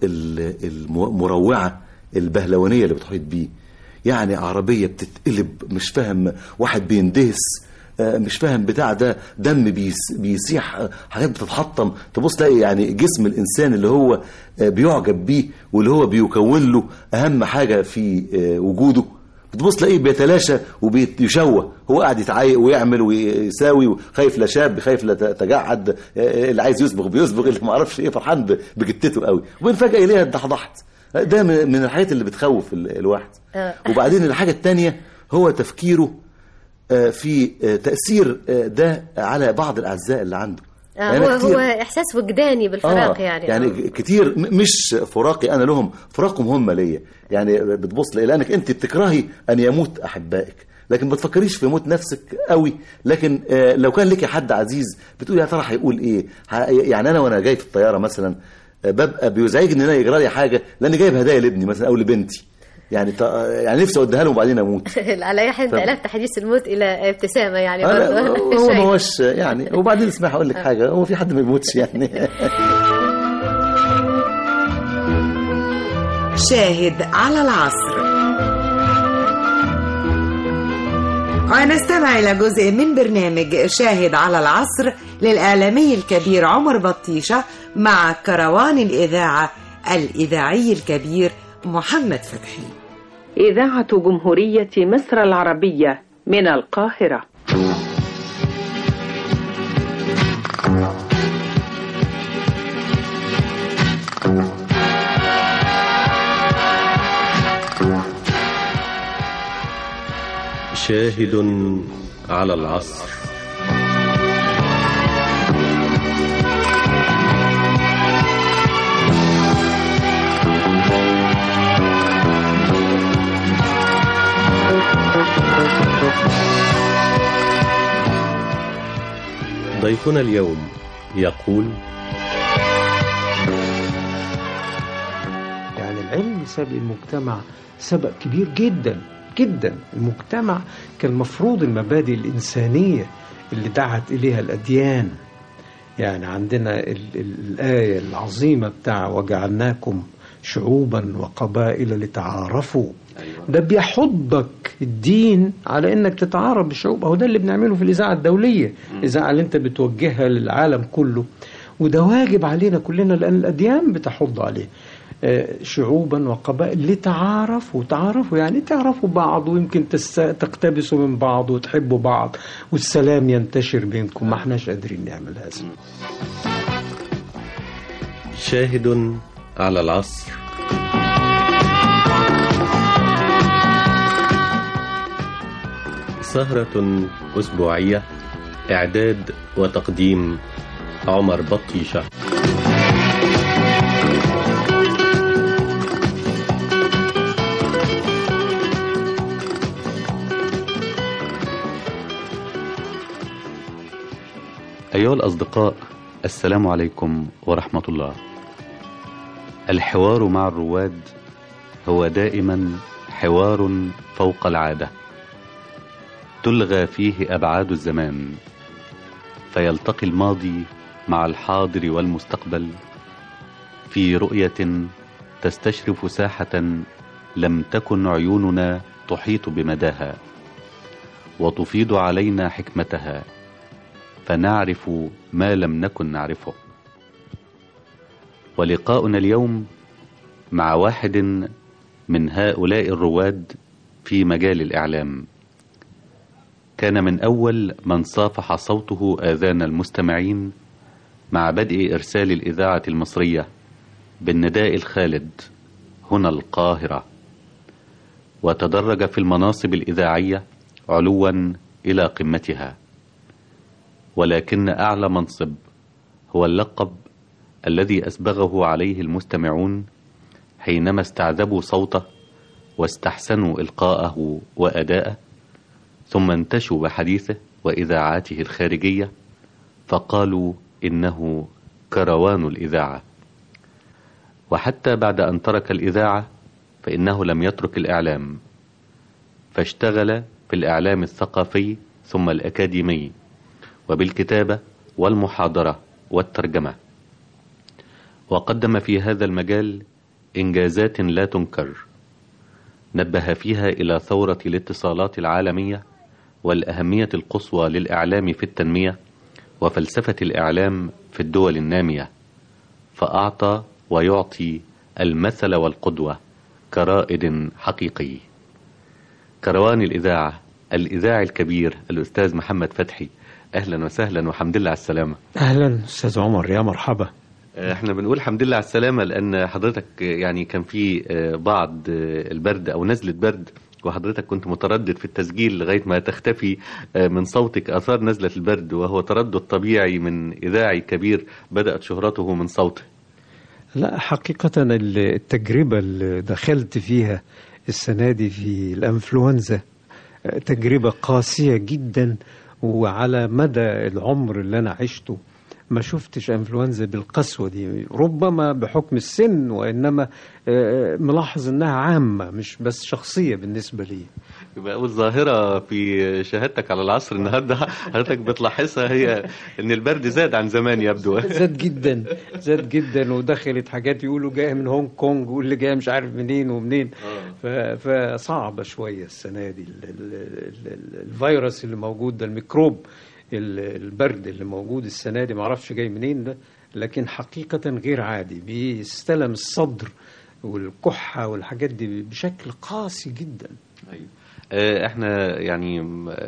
[SPEAKER 12] المروعة البهلوانية اللي بتحيط بيه، يعني عربية بتتقلب مش فاهم، واحد بيندهس مش فاهم بتاع ده، دم بيسيح، حاجات بتتحطم، تبص تلاقي يعني جسم الإنسان اللي هو بيعجب بيه واللي هو بيكون له أهم حاجة في وجوده، بتبص تلاقيه بيتلاشى وبيشوه، هو قاعد يتعايق ويعمل ويساوي، وخايف لا شاب، خايف لا تجعد، اللي عايز يصبغ بيصبغ، اللي ما عرفش ايه فرحان بجتته قوي، وبين فجأة إليها ضحضحت. ده من الحاجات اللي بتخوف الواحد. وبعدين الحاجة التانية هو تفكيره في تأثير ده على بعض الأعزاء اللي عنده.
[SPEAKER 11] هو إحساس وجداني بالفراق. يعني
[SPEAKER 12] كتير مش فراقي أنا لهم، فراقهم هم ليا. يعني بتبص لأنك أنت بتكرهي أن يموت أحبائك، لكن ما تفكريش في موت نفسك قوي. لكن لو كان لك حد عزيز بتقول يا ترى هيقول إيه. يعني أنا وأنا جاي في الطيارة مثلا ببقى بيزعجني ان انا يجرى لي حاجه لاني جايب هدايا لابني مثلا او لبنتي، يعني نفسي اوديها لهم وبعدين اموت.
[SPEAKER 11] على اي حد قلبت حديث الموت الى ابتسامه يعني
[SPEAKER 12] برضه. هو ما هوش يعني. وبعدين اسمح اقول لك حاجه، هو في حد ما بيموتش يعني.
[SPEAKER 2] شاهد على العصر. ونستمع إلى جزء من برنامج شاهد على العصر للإعلامي الكبير عمر بطيشة مع كروان الإذاعة الإذاعي الكبير محمد فتحي.
[SPEAKER 13] إذاعة جمهورية مصر العربية من القاهرة.
[SPEAKER 14] شاهد على العصر. ضيفنا اليوم يقول:
[SPEAKER 15] يعني العلم سابق المجتمع سبق كبير جدا جدا. المجتمع كان مفروض المبادئ الإنسانية اللي دعت إليها الأديان. يعني عندنا الآية العظيمة بتاع وجعلناكم شعوبا وقبائل لتعارفوا. ده بيحضك الدين على انك تتعارف بالشعوب. اهو ده اللي بنعمله في الإذاعة الدولية، الإذاعة اللي انت بتوجهها للعالم كله، وده واجب علينا كلنا لأن الأديان بتحض عليه. شعوبا وقبائل لتعارفوا. تعارفوا يعني تعرفوا بعض، ويمكن تقتبسوا من بعض وتحبوا بعض والسلام ينتشر بينكم. ما احناش قادرين نعمل هذا.
[SPEAKER 14] شاهد على العصر. سهرة أسبوعية، إعداد وتقديم عمر بطيشة.
[SPEAKER 16] أيها الأصدقاء، السلام عليكم ورحمة الله. الحوار مع الرواد هو دائما حوار فوق العادة، تلغى فيه أبعاد الزمان، فيلتقي الماضي مع الحاضر والمستقبل في رؤية تستشرف ساحة لم تكن عيوننا تحيط بمداها وتفيض علينا حكمتها فنعرف ما لم نكن نعرفه. ولقاؤنا اليوم مع واحد من هؤلاء الرواد في مجال الإعلام، كان من أول من صافح صوته آذان المستمعين مع بدء إرسال الإذاعة المصرية بالنداء الخالد هنا القاهرة، وتدرج في المناصب الإذاعية علوا إلى قمتها. ولكن أعلى منصب هو اللقب الذي أسبغه عليه المستمعون حينما استعذبوا صوته واستحسنوا إلقاءه وأداءه، ثم انتشوا بحديثه وإذاعاته الخارجية فقالوا إنه كروان الإذاعة. وحتى بعد أن ترك الإذاعة فإنه لم يترك الإعلام، فاشتغل في الإعلام الثقافي ثم الأكاديمي وبالكتابة والمحاضرة والترجمة، وقدم في هذا المجال إنجازات لا تنكر، نبه فيها إلى ثورة الاتصالات العالمية والأهمية القصوى للإعلام في التنمية وفلسفة الإعلام في الدول النامية، فأعطى ويعطي المثل والقدوة كرائد حقيقي. كروان الإذاعة الإذاعي الكبير الأستاذ محمد فتحي، أهلا وسهلا وحمد لله على السلامة.
[SPEAKER 15] أهلا أستاذ عمر، يا مرحبا.
[SPEAKER 16] احنا بنقول الحمد لله على السلامة لأن حضرتك يعني كان في بعض البرد أو نزلة برد، وحضرتك كنت متردد في التسجيل لغاية ما تختفي من صوتك آثار نزلة البرد، وهو تردد طبيعي من إذاعي كبير بدأت شهرته من صوته.
[SPEAKER 15] لا حقيقة التجربة اللي دخلت فيها السنة دي في الأنفلونزا تجربة قاسية جدا، وعلى مدى العمر اللي أنا عشته ما شفتش أنفلونزا بالقسوة دي، ربما بحكم السن، وإنما ملاحظ أنها عامة مش بس شخصية بالنسبة لي.
[SPEAKER 16] يبقى أول ظاهرة في شهادتك على العصر النهاردة حضرتك بتلاحظها هي أن البرد زاد عن زمان يبدو.
[SPEAKER 15] زاد جدا زاد جدا، ودخلت حاجات يقولوا جاية من هونج كونج واللي جاية مش عارف منين ومنين. فصعبة شوية السنة دي الفيروس اللي موجود ده، الميكروب البرد اللي موجود السنة دي معرفش جاي منين ده، لكن حقيقة غير عادي، بيستلم الصدر والكحة والحاجات دي بشكل قاسي جدا.
[SPEAKER 16] احنا يعني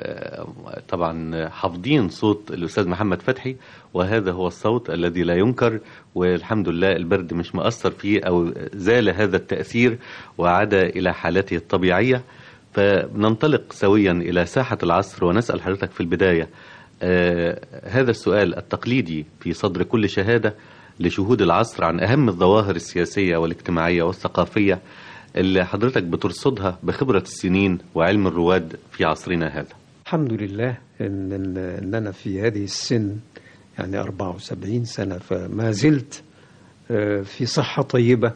[SPEAKER 16] طبعا حافظين صوت الأستاذ محمد فتحي، وهذا هو الصوت الذي لا ينكر، والحمد لله البرد مش مؤثر فيه أو زال هذا التأثير وعاد إلى حالته الطبيعية. فننطلق سويا إلى ساحة العصر ونسأل حضرتك في البداية هذا السؤال التقليدي في صدر كل شهادة لشهود العصر عن أهم الظواهر السياسية والاجتماعية والثقافية اللي حضرتك بترصدها بخبرة السنين وعلم الرواد في عصرنا هذا.
[SPEAKER 15] الحمد لله إن أنا في هذه السن يعني 74 سنة، فما زلت في صحة طيبة،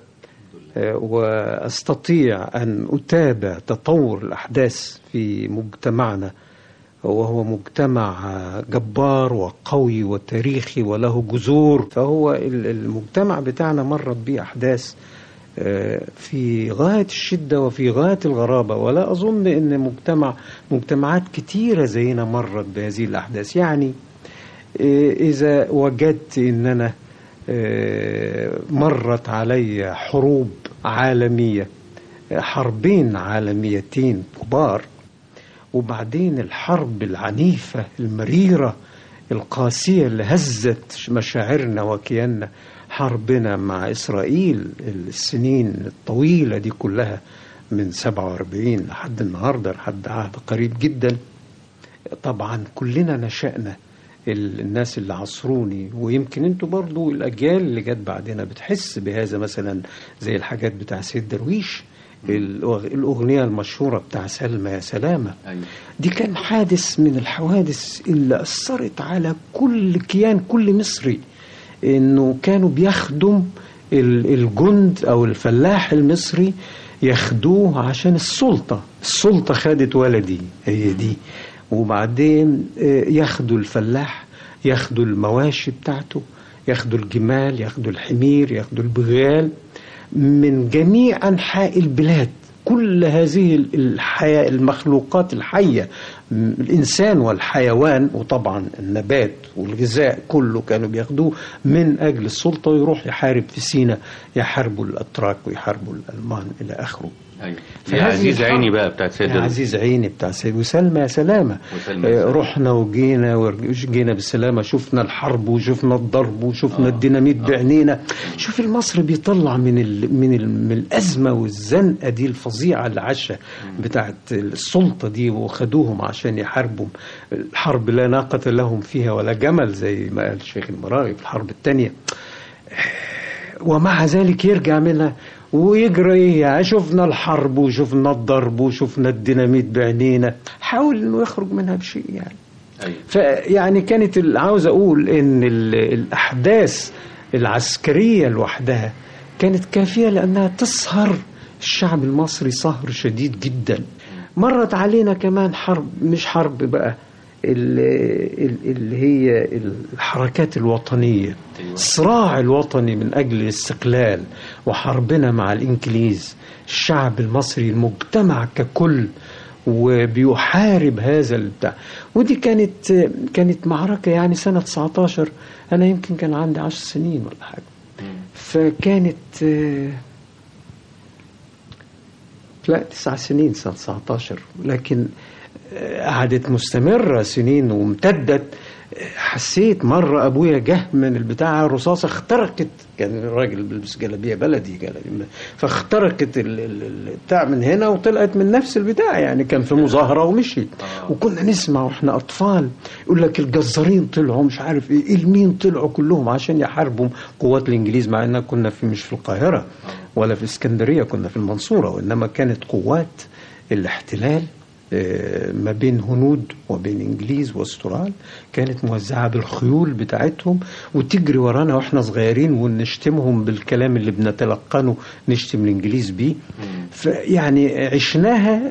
[SPEAKER 15] وأستطيع أن أتابع تطور الأحداث في مجتمعنا، وهو مجتمع جبار وقوي وتاريخي وله جذور. فهو المجتمع بتاعنا مرت به أحداث في غاية الشدة وفي غاية الغرابة، ولا أظن أن مجتمعات كتيرة زينا مرت بهذه الأحداث. يعني إذا وجدت أن أنا مرت علي حروب عالمية، حربين عالميتين كبار، وبعدين الحرب العنيفة المريرة القاسية اللي هزت مشاعرنا وكياننا، حربنا مع إسرائيل السنين الطويلة دي كلها من 47 لحد النهاردة، لحد عهد قريب جدا. طبعا كلنا نشأنا، الناس اللي عصروني، ويمكن انتوا برضو الأجيال اللي جت بعدنا بتحس بهذا، مثلا زي الحاجات بتاع سيد درويش، الأغنية المشهورة بتاع سلمى يا سلامة. دي كان حادث من الحوادث اللي أثرت على كل كيان، كل مصري، إنه كانوا بيخدم الجند أو الفلاح المصري، ياخدوه عشان السلطة خدت ولدي، هي دي. وبعدين ياخدوا الفلاح، ياخدوا المواشي بتاعته، ياخدوا الجمال، ياخدوا الحمير، ياخدوا البغال من جميع أنحاء البلاد. كل هذه الحياة، المخلوقات الحية، الإنسان والحيوان وطبعا النبات والغذاء كله كانوا بياخدوه من أجل السلطة، ويروح يحارب في سيناء، يحاربوا الأتراك ويحاربوا الألمان إلى آخره.
[SPEAKER 16] أيوة. يا عزيز عيني بقى بتاعت سيد
[SPEAKER 15] يا عزيز عيني بتاع سيد وسلمى يا سلامة. رحنا وجينا بالسلامة، شفنا الحرب وشفنا الضرب وشفنا الديناميت بعينينا. شوف المصري بيطلع من الأزمة والزنقة دي الفظيعة اللي عاشها بتاعت السلطة دي، وخدوهم عشان يحاربوا الحرب لا ناقة لهم فيها ولا جمل زي ما قال الشيخ المراغي في الحرب الثانية. ومع ذلك يرجع منها ويجري. يعني شفنا الحرب وشفنا الضرب وشفنا الديناميت بعينينا، حاول انه يخرج منها بشيء يعني. أيوة. فيعني كانت عاوز اقول ان الاحداث العسكرية لوحدها كانت كافية لانها تسهر الشعب المصري سهر شديد جدا. مرت علينا كمان حرب، مش حرب بقى، اللي هي الحركات الوطنية، الصراع الوطني من أجل الاستقلال، وحربنا مع الإنجليز. الشعب المصري المجتمع ككل وبيحارب هذا البتاع. ودي كانت معركة يعني سنة 19، أنا يمكن كان عندي 10 سنين ولا حاجة. فكانت لا 9 سنين سنة 19، لكن قعدت مستمرة سنين وامتدت. حسيت مرة أبويا جه من البتاع رصاصة اخترقت، كان الراجل بيلبس جلابية بلدي فاخترقت البتاع من هنا وطلعت من نفس البتاع. يعني كان في مظاهرة ومشيت. وكنا نسمع واحنا أطفال يقول لك الجزارين طلعوا مش عارف ايه المين طلعوا كلهم عشان يحاربوا قوات الإنجليز، مع أننا كنا مش في القاهرة ولا في اسكندرية، كنا في المنصورة، وإنما كانت قوات الاحتلال ما بين هنود وبين إنجليز واسترال، كانت موزعة بالخيول بتاعتهم وتجري ورانا واحنا صغيرين ونشتمهم بالكلام اللي بنتلقنه نشتم الإنجليز بيه. فيعني عشناها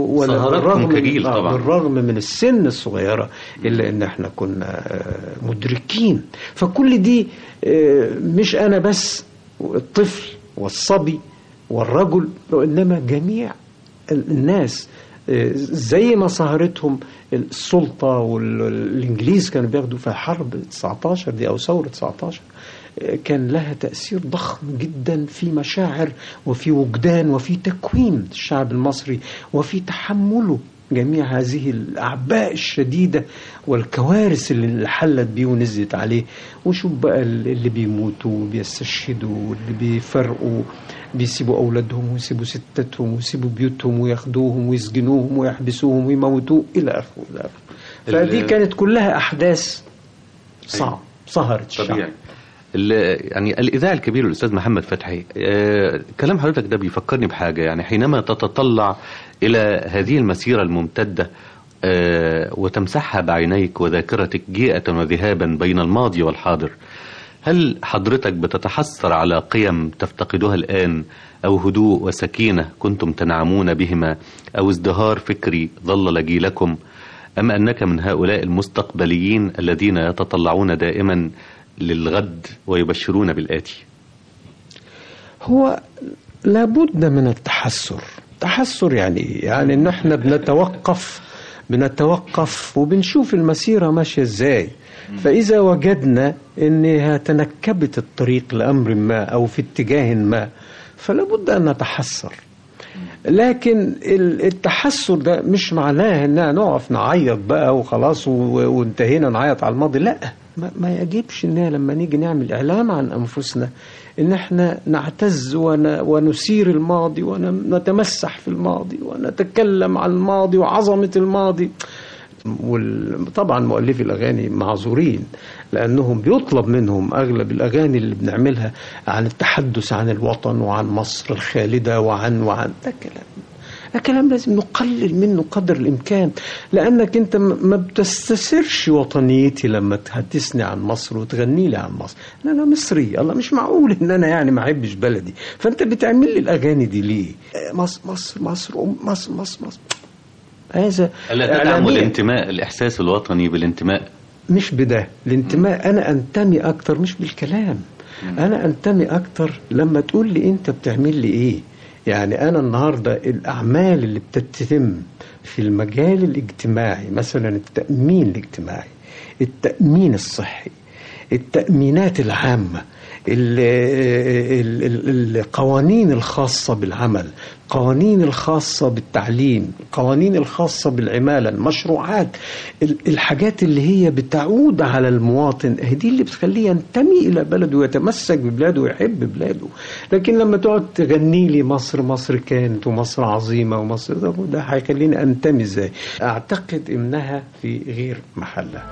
[SPEAKER 15] بالرغم من السن الصغيرة، إلا إن احنا كنا مدركين. فكل دي مش أنا بس، الطفل والصبي والرجل، وإنما جميع الناس زي ما سهرتهم السلطة والإنجليز كانوا بياخدوا في حرب 19 دي أو ثورة 19، كان لها تأثير ضخم جدا في مشاعر وفي وجدان وفي تكوين الشعب المصري وفي تحمله جميع هذه الأعباء الشديدة والكوارث اللي حلت بيه ونزلت عليه. وشوف بقى اللي بيموتوا وبيستشهدوا واللي بيفرقوا، بيسيبوا أولادهم ويسيبوا ستاتهم ويسيبوا بيوتهم وياخدوهم ويسجنوهم ويحبسوهم ويموتوه إلى آخره. فدي كانت كلها أحداث صعب سهرت الشعب.
[SPEAKER 16] يعني الإذاعي الكبير الأستاذ محمد فتحي، كلام حضرتك ده بيفكرني بحاجة. يعني حينما تتطلع إلى هذه المسيرة الممتدة وتمسحها بعينيك وذاكرتك جيئة وذهابا بين الماضي والحاضر، هل حضرتك بتتحسر على قيم تفتقدها الآن، أو هدوء وسكينة كنتم تنعمون بهما، أو ازدهار فكري ظل جيلكم، أم أنك من هؤلاء المستقبليين الذين يتطلعون دائما للغد ويبشرون بالآتي؟
[SPEAKER 15] هو لابد من التحسر يعني ان احنا بنتوقف وبنشوف المسيرة ماشية ازاي. فإذا وجدنا انها تنكبت الطريق لأمر ما أو في اتجاه ما، فلابد أن نتحسر. لكن التحسر ده مش معناه ان نقف نعيط بقى وخلاص وانتهينا نعيط على الماضي. لا، ما يجبش ان لما نيجي نعمل اعلام عن انفسنا ان احنا نعتز ونسير الماضي ونتمسح في الماضي ونتكلم عن الماضي وعظمة الماضي. وطبعا مؤلفي الاغاني معذورين، لانهم بيطلب منهم اغلب الاغاني اللي بنعملها عن التحدث عن الوطن وعن مصر الخالدة وعن ده كلام لازم نقلل منه قدر الامكان، لانك انت ما بتستسرش وطنيتي لما تحدثني عن مصر وتغني لي عن مصر. انا مصري، الله مش معقول ان انا يعني ما احبش بلدي. فانت بتعمل لي الاغاني دي ليه؟ مصر مصر مصر مصر مصر مصر. هذا
[SPEAKER 16] ألا تدعم الانتماء، الإحساس الوطني بالانتماء؟
[SPEAKER 15] مش بده. الانتماء أنا أنتمي أكتر مش بالكلام، أنا أنتمي أكتر لما تقول لي أنت بتعمل لي إيه. يعني أنا النهاردة الأعمال اللي بتتم في المجال الاجتماعي، مثلا التأمين الاجتماعي، التأمين الصحي، التأمينات العامة، القوانين الخاصة بالعمل، القوانين الخاصة بالتعليم، القوانين الخاصة بالعمالة، المشروعات، الحاجات اللي هي بتعود على المواطن، دي اللي بتخليه ينتمي إلى بلده ويتمسك ببلاده ويحب بلاده. لكن لما تقعد تغني لي مصر مصر كانت ومصر عظيمة ومصر ده هيخليني أنتمي إزاي؟ أعتقد إنها في غير محلها.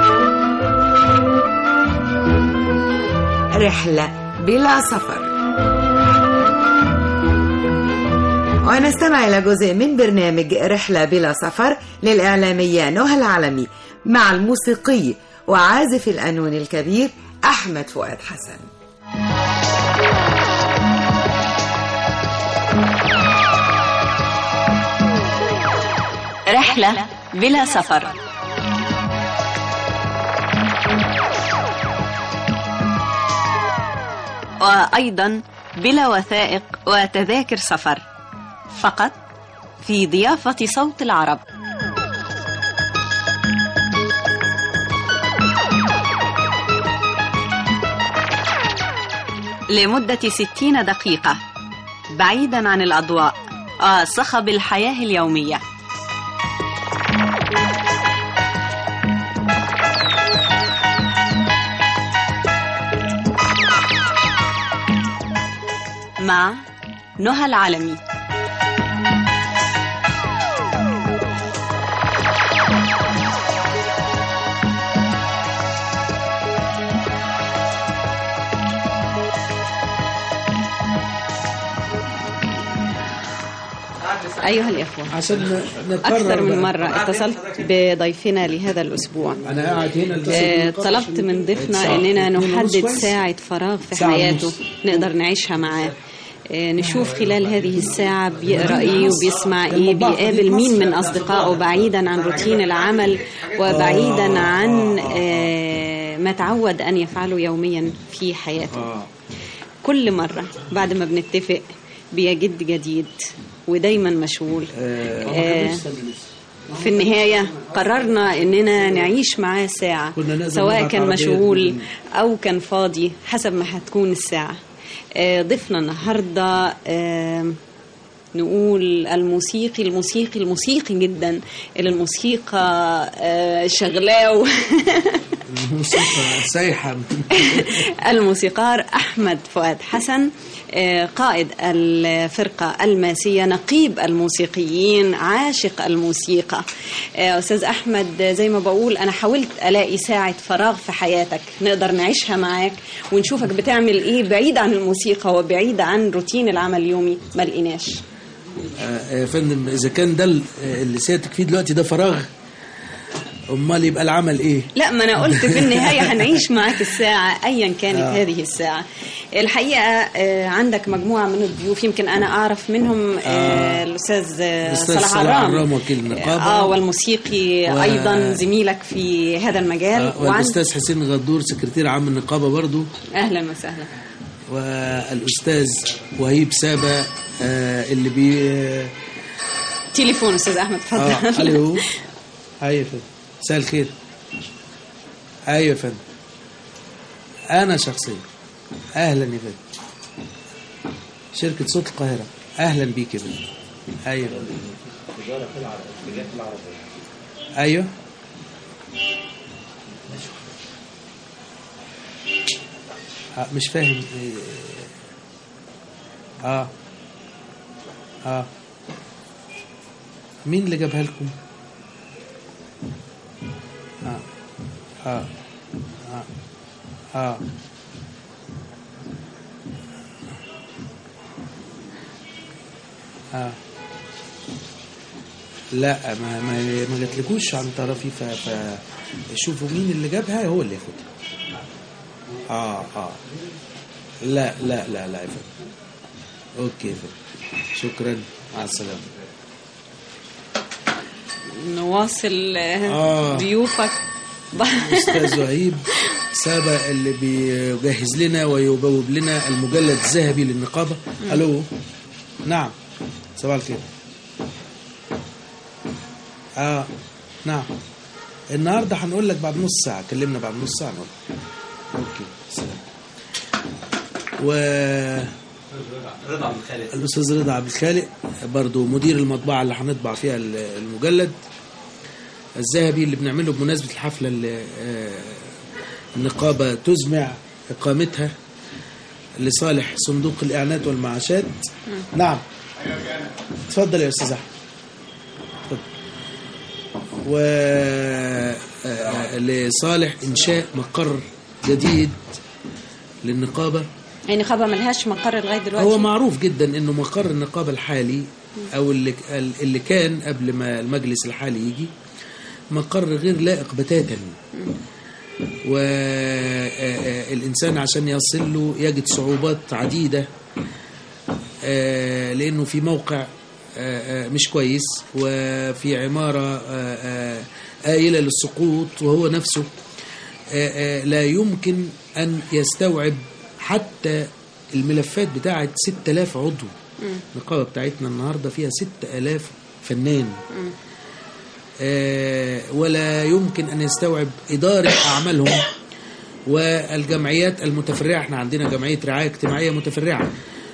[SPEAKER 2] رحلة بلا سفر. ونستمع إلى جزء من برنامج رحلة بلا سفر للإعلامية نهى العلمي مع الموسيقي وعازف القانون الكبير أحمد فؤاد حسن.
[SPEAKER 17] رحلة بلا سفر. وأيضا بلا وثائق وتذاكر سفر، فقط في ضيافة صوت العرب. لمدة 60 دقيقة بعيدا عن الأضواء وصخب الحياة اليومية. مع نهى العلمي. أيها الإخوة، أكثر من مرة اتصلت بضيفنا لهذا الأسبوع. طلبت من ضيفنا أننا نحدد ساعة فراغ في حياته نقدر نعيشها معاه، نشوف خلال هذه الساعة بيقرأ إيه وبيسمع إيه، بيقابل مين من أصدقائه بعيدا عن روتين العمل وبعيدا عن ما تعود أن يفعله يوميا في حياته. كل مرة بعد ما بنتفق بيجد جديد ودايما مشغول. في النهاية قررنا أننا نعيش معاه ساعة، سواء كان مشغول أو كان فاضي حسب ما هتكون الساعة. ضفنا النهاردة نقول الموسيقي جدا، اللي الموسيقى شغلاه
[SPEAKER 18] الموسيقى سايحة.
[SPEAKER 17] الموسيقار أحمد فؤاد حسن، قائد الفرقة الماسية، نقيب الموسيقيين، عاشق الموسيقى. أستاذ أحمد، زي ما بقول أنا حاولت ألاقي ساعة فراغ في حياتك نقدر نعيشها معاك ونشوفك بتعمل إيه بعيد عن الموسيقى وبعيد عن روتين العمل اليومي. ما لقيناش.
[SPEAKER 18] يا فندم، إذا كان ده اللي سيادتك فيه دلوقتي ده فراغ، امال يبقى العمل ايه؟
[SPEAKER 17] لا، ما انا قلت في النهايه هنعيش معاك الساعه ايا كانت هذه الساعه. الحقيقه عندك مجموعه من الضيوف يمكن انا اعرف منهم الاستاذ صلاح عرام
[SPEAKER 18] وكيل النقابه،
[SPEAKER 17] والموسيقي ايضا زميلك في هذا المجال،
[SPEAKER 18] والاستاذ حسين غدور سكرتير عام النقابه برضو.
[SPEAKER 17] اهلا وسهلا.
[SPEAKER 18] والاستاذ وهيب سابا اللي
[SPEAKER 17] تليفون استاذ احمد، اتفضل.
[SPEAKER 18] الو. ايوه فندم، مساء الخير. ايوه يا فندم، انا شخصيا. اهلا يا فندم، شركه صوت القاهره، اهلا بيك يا فندم. ايوه ايوه مش فاهم. مين اللي جابها لكم؟ لا، ما جاتلكوش عن طرفي، فشوفوا مين اللي جابها هو اللي ياخدها. لا لا لا لا يا فندم. اوكي يا فندم، شكرا، مع السلامه.
[SPEAKER 17] نواصل ضيوفك.
[SPEAKER 18] أستاذ وهيب سابا اللي بيجهز لنا ويبوب لنا المجلد الذهبي للنقابة. ألو. نعم. صباح الخير. نعم. النهاردة هنقول لك بعد نص ساعة. كلمنا بعد نص ساعة نقول. أوكي. سلام. الأستاذ رضا عبد الخالق برضو مدير المطبعة اللي هنطبع فيها المجلد الذهبي اللي بنعمله بمناسبة الحفلة اللي النقابة تزمع إقامتها لصالح صندوق الإعانات والمعاشات. نعم. تفضل يا أستاذ أحمد. ولصالح إنشاء مقر جديد للنقابة.
[SPEAKER 17] النقابة ملهاش مقر لغاية دلوقتي.
[SPEAKER 18] هو معروف جدا إنه مقر النقابة الحالي أو اللي كان قبل ما المجلس الحالي يجي مقر غير لائق بتاتا، والإنسان عشان يصل له يجد صعوبات عديدة لأنه في موقع مش كويس وفي عمارة آيلة للسقوط، وهو نفسه لا يمكن أن يستوعب حتى الملفات بتاعت 6000 عضو. النقابة بتاعتنا النهاردة فيها 6000 فنان، ولا يمكن أن يستوعب إدارة أعمالهم والجمعيات المتفرعة. احنا عندنا جمعية رعاية اجتماعية متفرعة،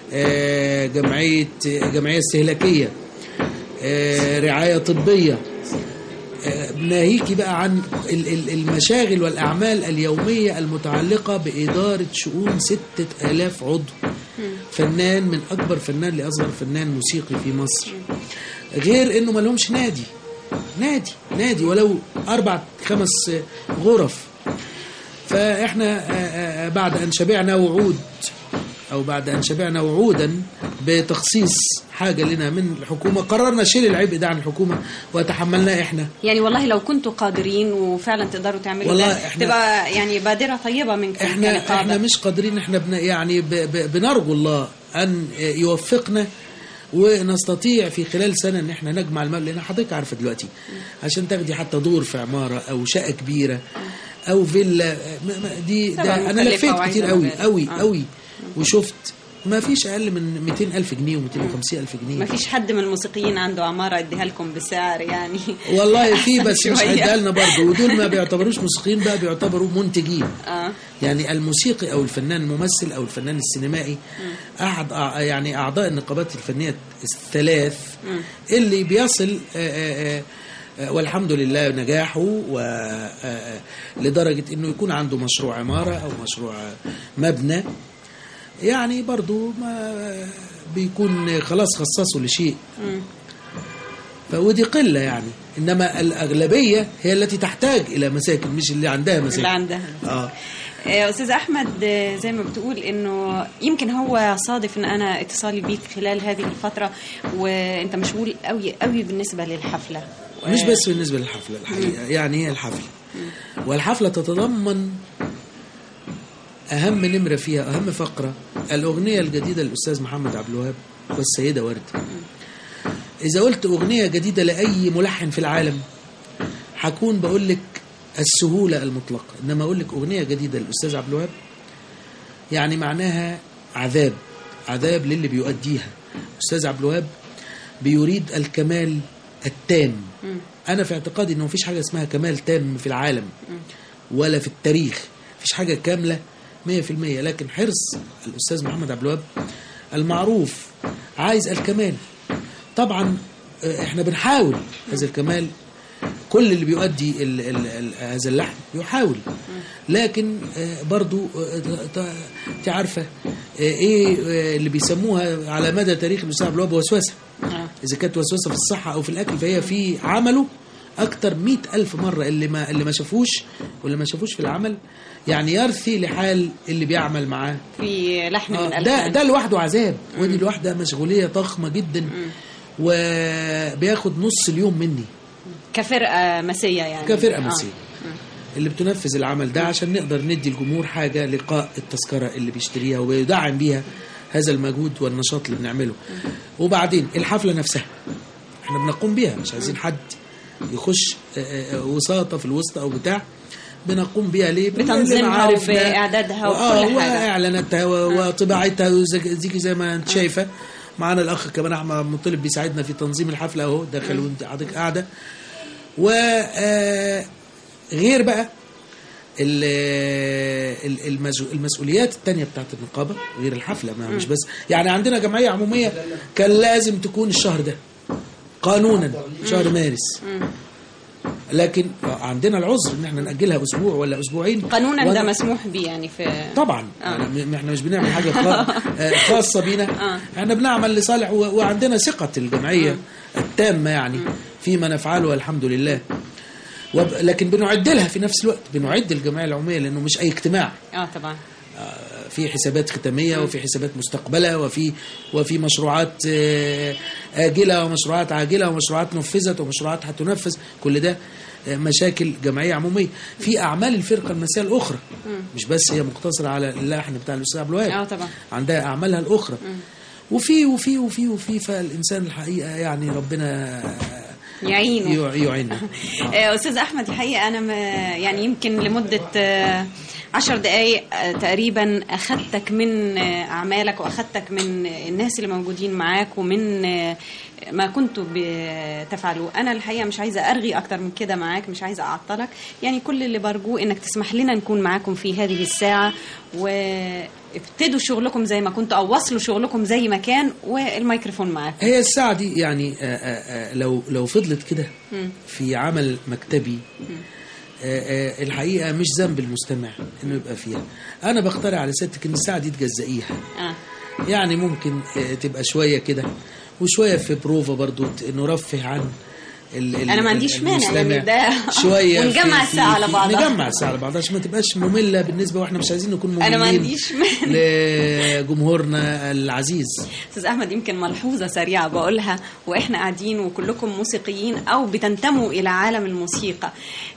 [SPEAKER 18] جمعية استهلاكية، رعاية طبية، ناهيكي بقى عن المشاغل والأعمال اليومية المتعلقة بإدارة شؤون 6000 عضو. فنان من أكبر فنان لأصغر فنان موسيقي في مصر، غير إنه ما لهمش نادي ولو 4-5 غرف. فإحنا بعد أن شبعنا وعودا بتخصيص حاجة لنا من الحكومة، قررنا شيل العبء ده عن الحكومة وتحملناه احنا.
[SPEAKER 17] يعني والله لو كنتوا قادرين وفعلا تقدروا تعملوا ده تبقى يعني بادرة طيبة منكم.
[SPEAKER 18] احنا مش قادرين، احنا بنرجو الله أن يوفقنا ونستطيع في خلال سنة ان احنا نجمع المال. لان حضرتك عارفة دلوقتي عشان تاخدي حتى دور في عمارة او شقة كبيرة او فيلا ده انا لفيت كتير قوي وشفت ما فيش اقل من 200,000 جنيه و250,000 جنيه.
[SPEAKER 17] ما فيش حد من الموسيقيين عنده عمارة يديها لكم بسعر يعني
[SPEAKER 18] والله في، بس مش هيديها لنا برضه، ودول ما بيعتبروش موسيقيين بقى، بيعتبروا منتجين. يعني الموسيقي او الفنان الممثل او الفنان السينمائي احد يعني اعضاء النقابات الفنية الثلاث اللي بيصل والحمد لله نجاحه لدرجة انه يكون عنده مشروع عمارة او مشروع مبنى، يعني برضو ما بيكون خلاص خصصوا لشيء. ودي قلة يعني، إنما الأغلبية هي التي تحتاج إلى مساكن، مش اللي عندها مساكن.
[SPEAKER 17] اللي عندها. أستاذ أحمد، زي ما بتقول إنه يمكن هو صادف إن أنا اتصالي بيك خلال هذه الفترة وأنت مشغول قوي بالنسبة للحفلة.
[SPEAKER 18] مش بس بالنسبة للحفلة الحقيقة، يعني هي الحفلة والحفلة تتضمن أهم نمرة فيها، أهم فقرة، الأغنية الجديدة للأستاذ محمد عبد الوهاب والسيدة وردة. إذا قلت أغنية جديدة لأي ملحن في العالم هكون بقول لك السهولة المطلقة، إنما أقول لك أغنية جديدة للأستاذ عبد الوهاب يعني معناها عذاب للي بيؤديها. الأستاذ عبد الوهاب بيريد الكمال التام. أنا في اعتقادي إنه مفيش حاجة اسمها كمال تام في العالم ولا في التاريخ، مفيش حاجة كاملة 100%، لكن حرص الأستاذ محمد عبد الوهاب المعروف عايز الكمال. طبعا احنا بنحاول هذا الكمال، كل اللي بيؤدي هذا اللحن يحاول، لكن برضو تعرفة ايه اللي بيسموها على مدى تاريخ الأستاذ عبد الوهاب وسوسة. إذا كانت وسوسة في الصحة أو في الأكل فهي في عمله أكتر 100,000 مرة. اللي ما شافوش واللي ما شافوش في العمل يعني يرثي لحال اللي بيعمل معاه
[SPEAKER 17] في لحن من ألحان.
[SPEAKER 18] ده لوحده عذاب، ودي لوحدها مشغولية ضخمة جدا، وبياخد نص اليوم مني
[SPEAKER 17] كفرقة مسية يعني.
[SPEAKER 18] كفرقة مسية اللي بتنفذ العمل ده عشان نقدر ندي الجمهور حاجة لقاء التذكرة اللي بيشتريها ويدعم بيها هذا المجهود والنشاط اللي بنعمله. وبعدين الحفلة نفسها احنا بنقوم بيها، مش عايزين حد يخش وساطة في الوسط أو بتاع، بنقوم بيها ليه؟
[SPEAKER 17] بتنظيمها وبإعدادها وكل حاجة
[SPEAKER 18] وإعلاناتها وطباعتها وزيكي زي ما أنت شايفة. معانا الأخ كمان أحمد مطلب بيساعدنا في تنظيم الحفلة أهو داخل وأنت حضرتك قاعدة. وغير بقى المسؤوليات التانية بتاعت النقابة غير الحفلة، ما مش بس يعني عندنا جمعية عمومية كان لازم تكون الشهر ده قانونا شهر مارس، لكن عندنا العذر ان احنا نأجلها اسبوع ولا اسبوعين
[SPEAKER 17] قانونا. ده مسموح بيه يعني في
[SPEAKER 18] طبعا احنا مش بنعمل حاجة خاصة بينا، احنا بنعمل لصالح وعندنا ثقة الجمعية التامة يعني فيما نفعله والحمد لله. لكن بنعد لها في نفس الوقت، بنعد الجمعية العمومية لأنه مش أي اجتماع.
[SPEAKER 17] طبعا
[SPEAKER 18] في حسابات ختامية وفي حسابات مستقبلة وفي مشروعات آجلة ومشروعات عاجلة ومشروعات نفذت ومشروعات هتنفذ. كل ده مشاكل جمعية عمومية. في أعمال الفرقة المسيحية الأخرى مش بس هي مقتصرة على اللحن بتاع الأستاذ عبد الوهاب،
[SPEAKER 17] طبعا
[SPEAKER 18] عندها أعمالها الأخرى. وفي وفي وفي وفي فالإنسان الحقيقة يعني ربنا يعيننا.
[SPEAKER 17] أستاذ أحمد الحقيقة أنا يعني يمكن لمدة 10 دقايق تقريبا أخذتك من أعمالك وأخذتك من الناس اللي موجودين معاك ومن ما كنتوا بتفعلوا. أنا الحقيقة مش عايزة أرغي أكتر من كده معاك، مش عايزة أعطلك، يعني كل اللي برجوه إنك تسمح لنا نكون معاكم في هذه الساعة وابتدوا شغلكم زي ما كنتوا أو وصلوا شغلكم زي ما كان والميكروفون معاك.
[SPEAKER 18] هي الساعة دي يعني لو فضلت كده في عمل مكتبي الحقيقة مش ذنب المستمع إنه يبقى فيها. أنا بقترح على سيادتك إن الساعة دي تجزئيها. يعني ممكن تبقى شوية كده وشوية في بروفا برضو نرفه عن
[SPEAKER 17] انا ما عنديش مانع يعني ده
[SPEAKER 18] شويه
[SPEAKER 17] ونجمع الساعه على بعضها،
[SPEAKER 18] نجمع الساعه على بعضها عشان ما تبقاش ممله بالنسبه، واحنا مش عايزين نكون مملين.
[SPEAKER 17] انا ما عنديش مانع
[SPEAKER 18] لجمهورنا العزيز.
[SPEAKER 17] استاذ احمد يمكن ملحوظه سريعه بقولها واحنا قاعدين وكلكم موسيقيين او بتنتموا الى عالم الموسيقى،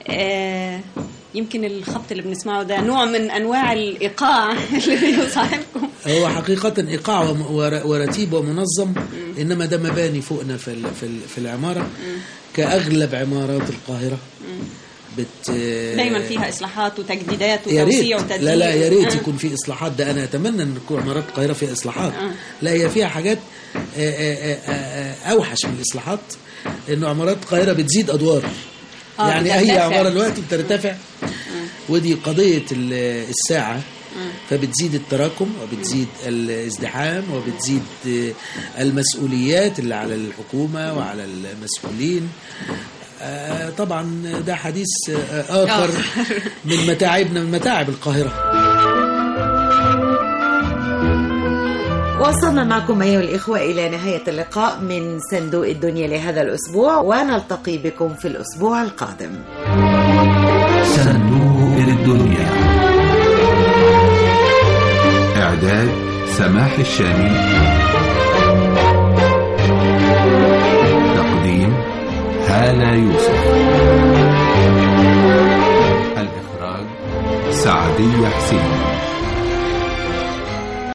[SPEAKER 17] يمكن الخبط اللي بنسمعه ده نوع من انواع الايقاع اللي بيصاحبكم.
[SPEAKER 18] هو حقيقه ايقاع ورتيب ومنظم، انما ده مباني فوقنا في العماره كاغلب عمارات القاهره
[SPEAKER 17] دايما فيها اصلاحات وتجديدات وتوسيع وتدوير.
[SPEAKER 18] لا يا ريت يكون في اصلاحات، ده انا اتمنى ان تكون عمارات القاهره فيها اصلاحات. لا هي فيها حاجات اوحش من الاصلاحات، انه عمارات القاهره بتزيد ادوار. يعني هي عماره دلوقتي بترتفع، ودي قضيه الساعه، فبتزيد التراكم وبتزيد الازدحام وبتزيد المسؤوليات اللي على الحكومه وعلى المسؤولين. طبعا ده حديث آخر من متاعبنا، من متاعب القاهرة.
[SPEAKER 2] وصلنا معكم أيها الإخوة إلى نهاية اللقاء من صندوق الدنيا لهذا الأسبوع، ونلتقي بكم في الأسبوع القادم.
[SPEAKER 1] صندوق الدنيا، إعداد سماح الشامي، تقديم هالة يوسف، الإخراج سعدية حسين.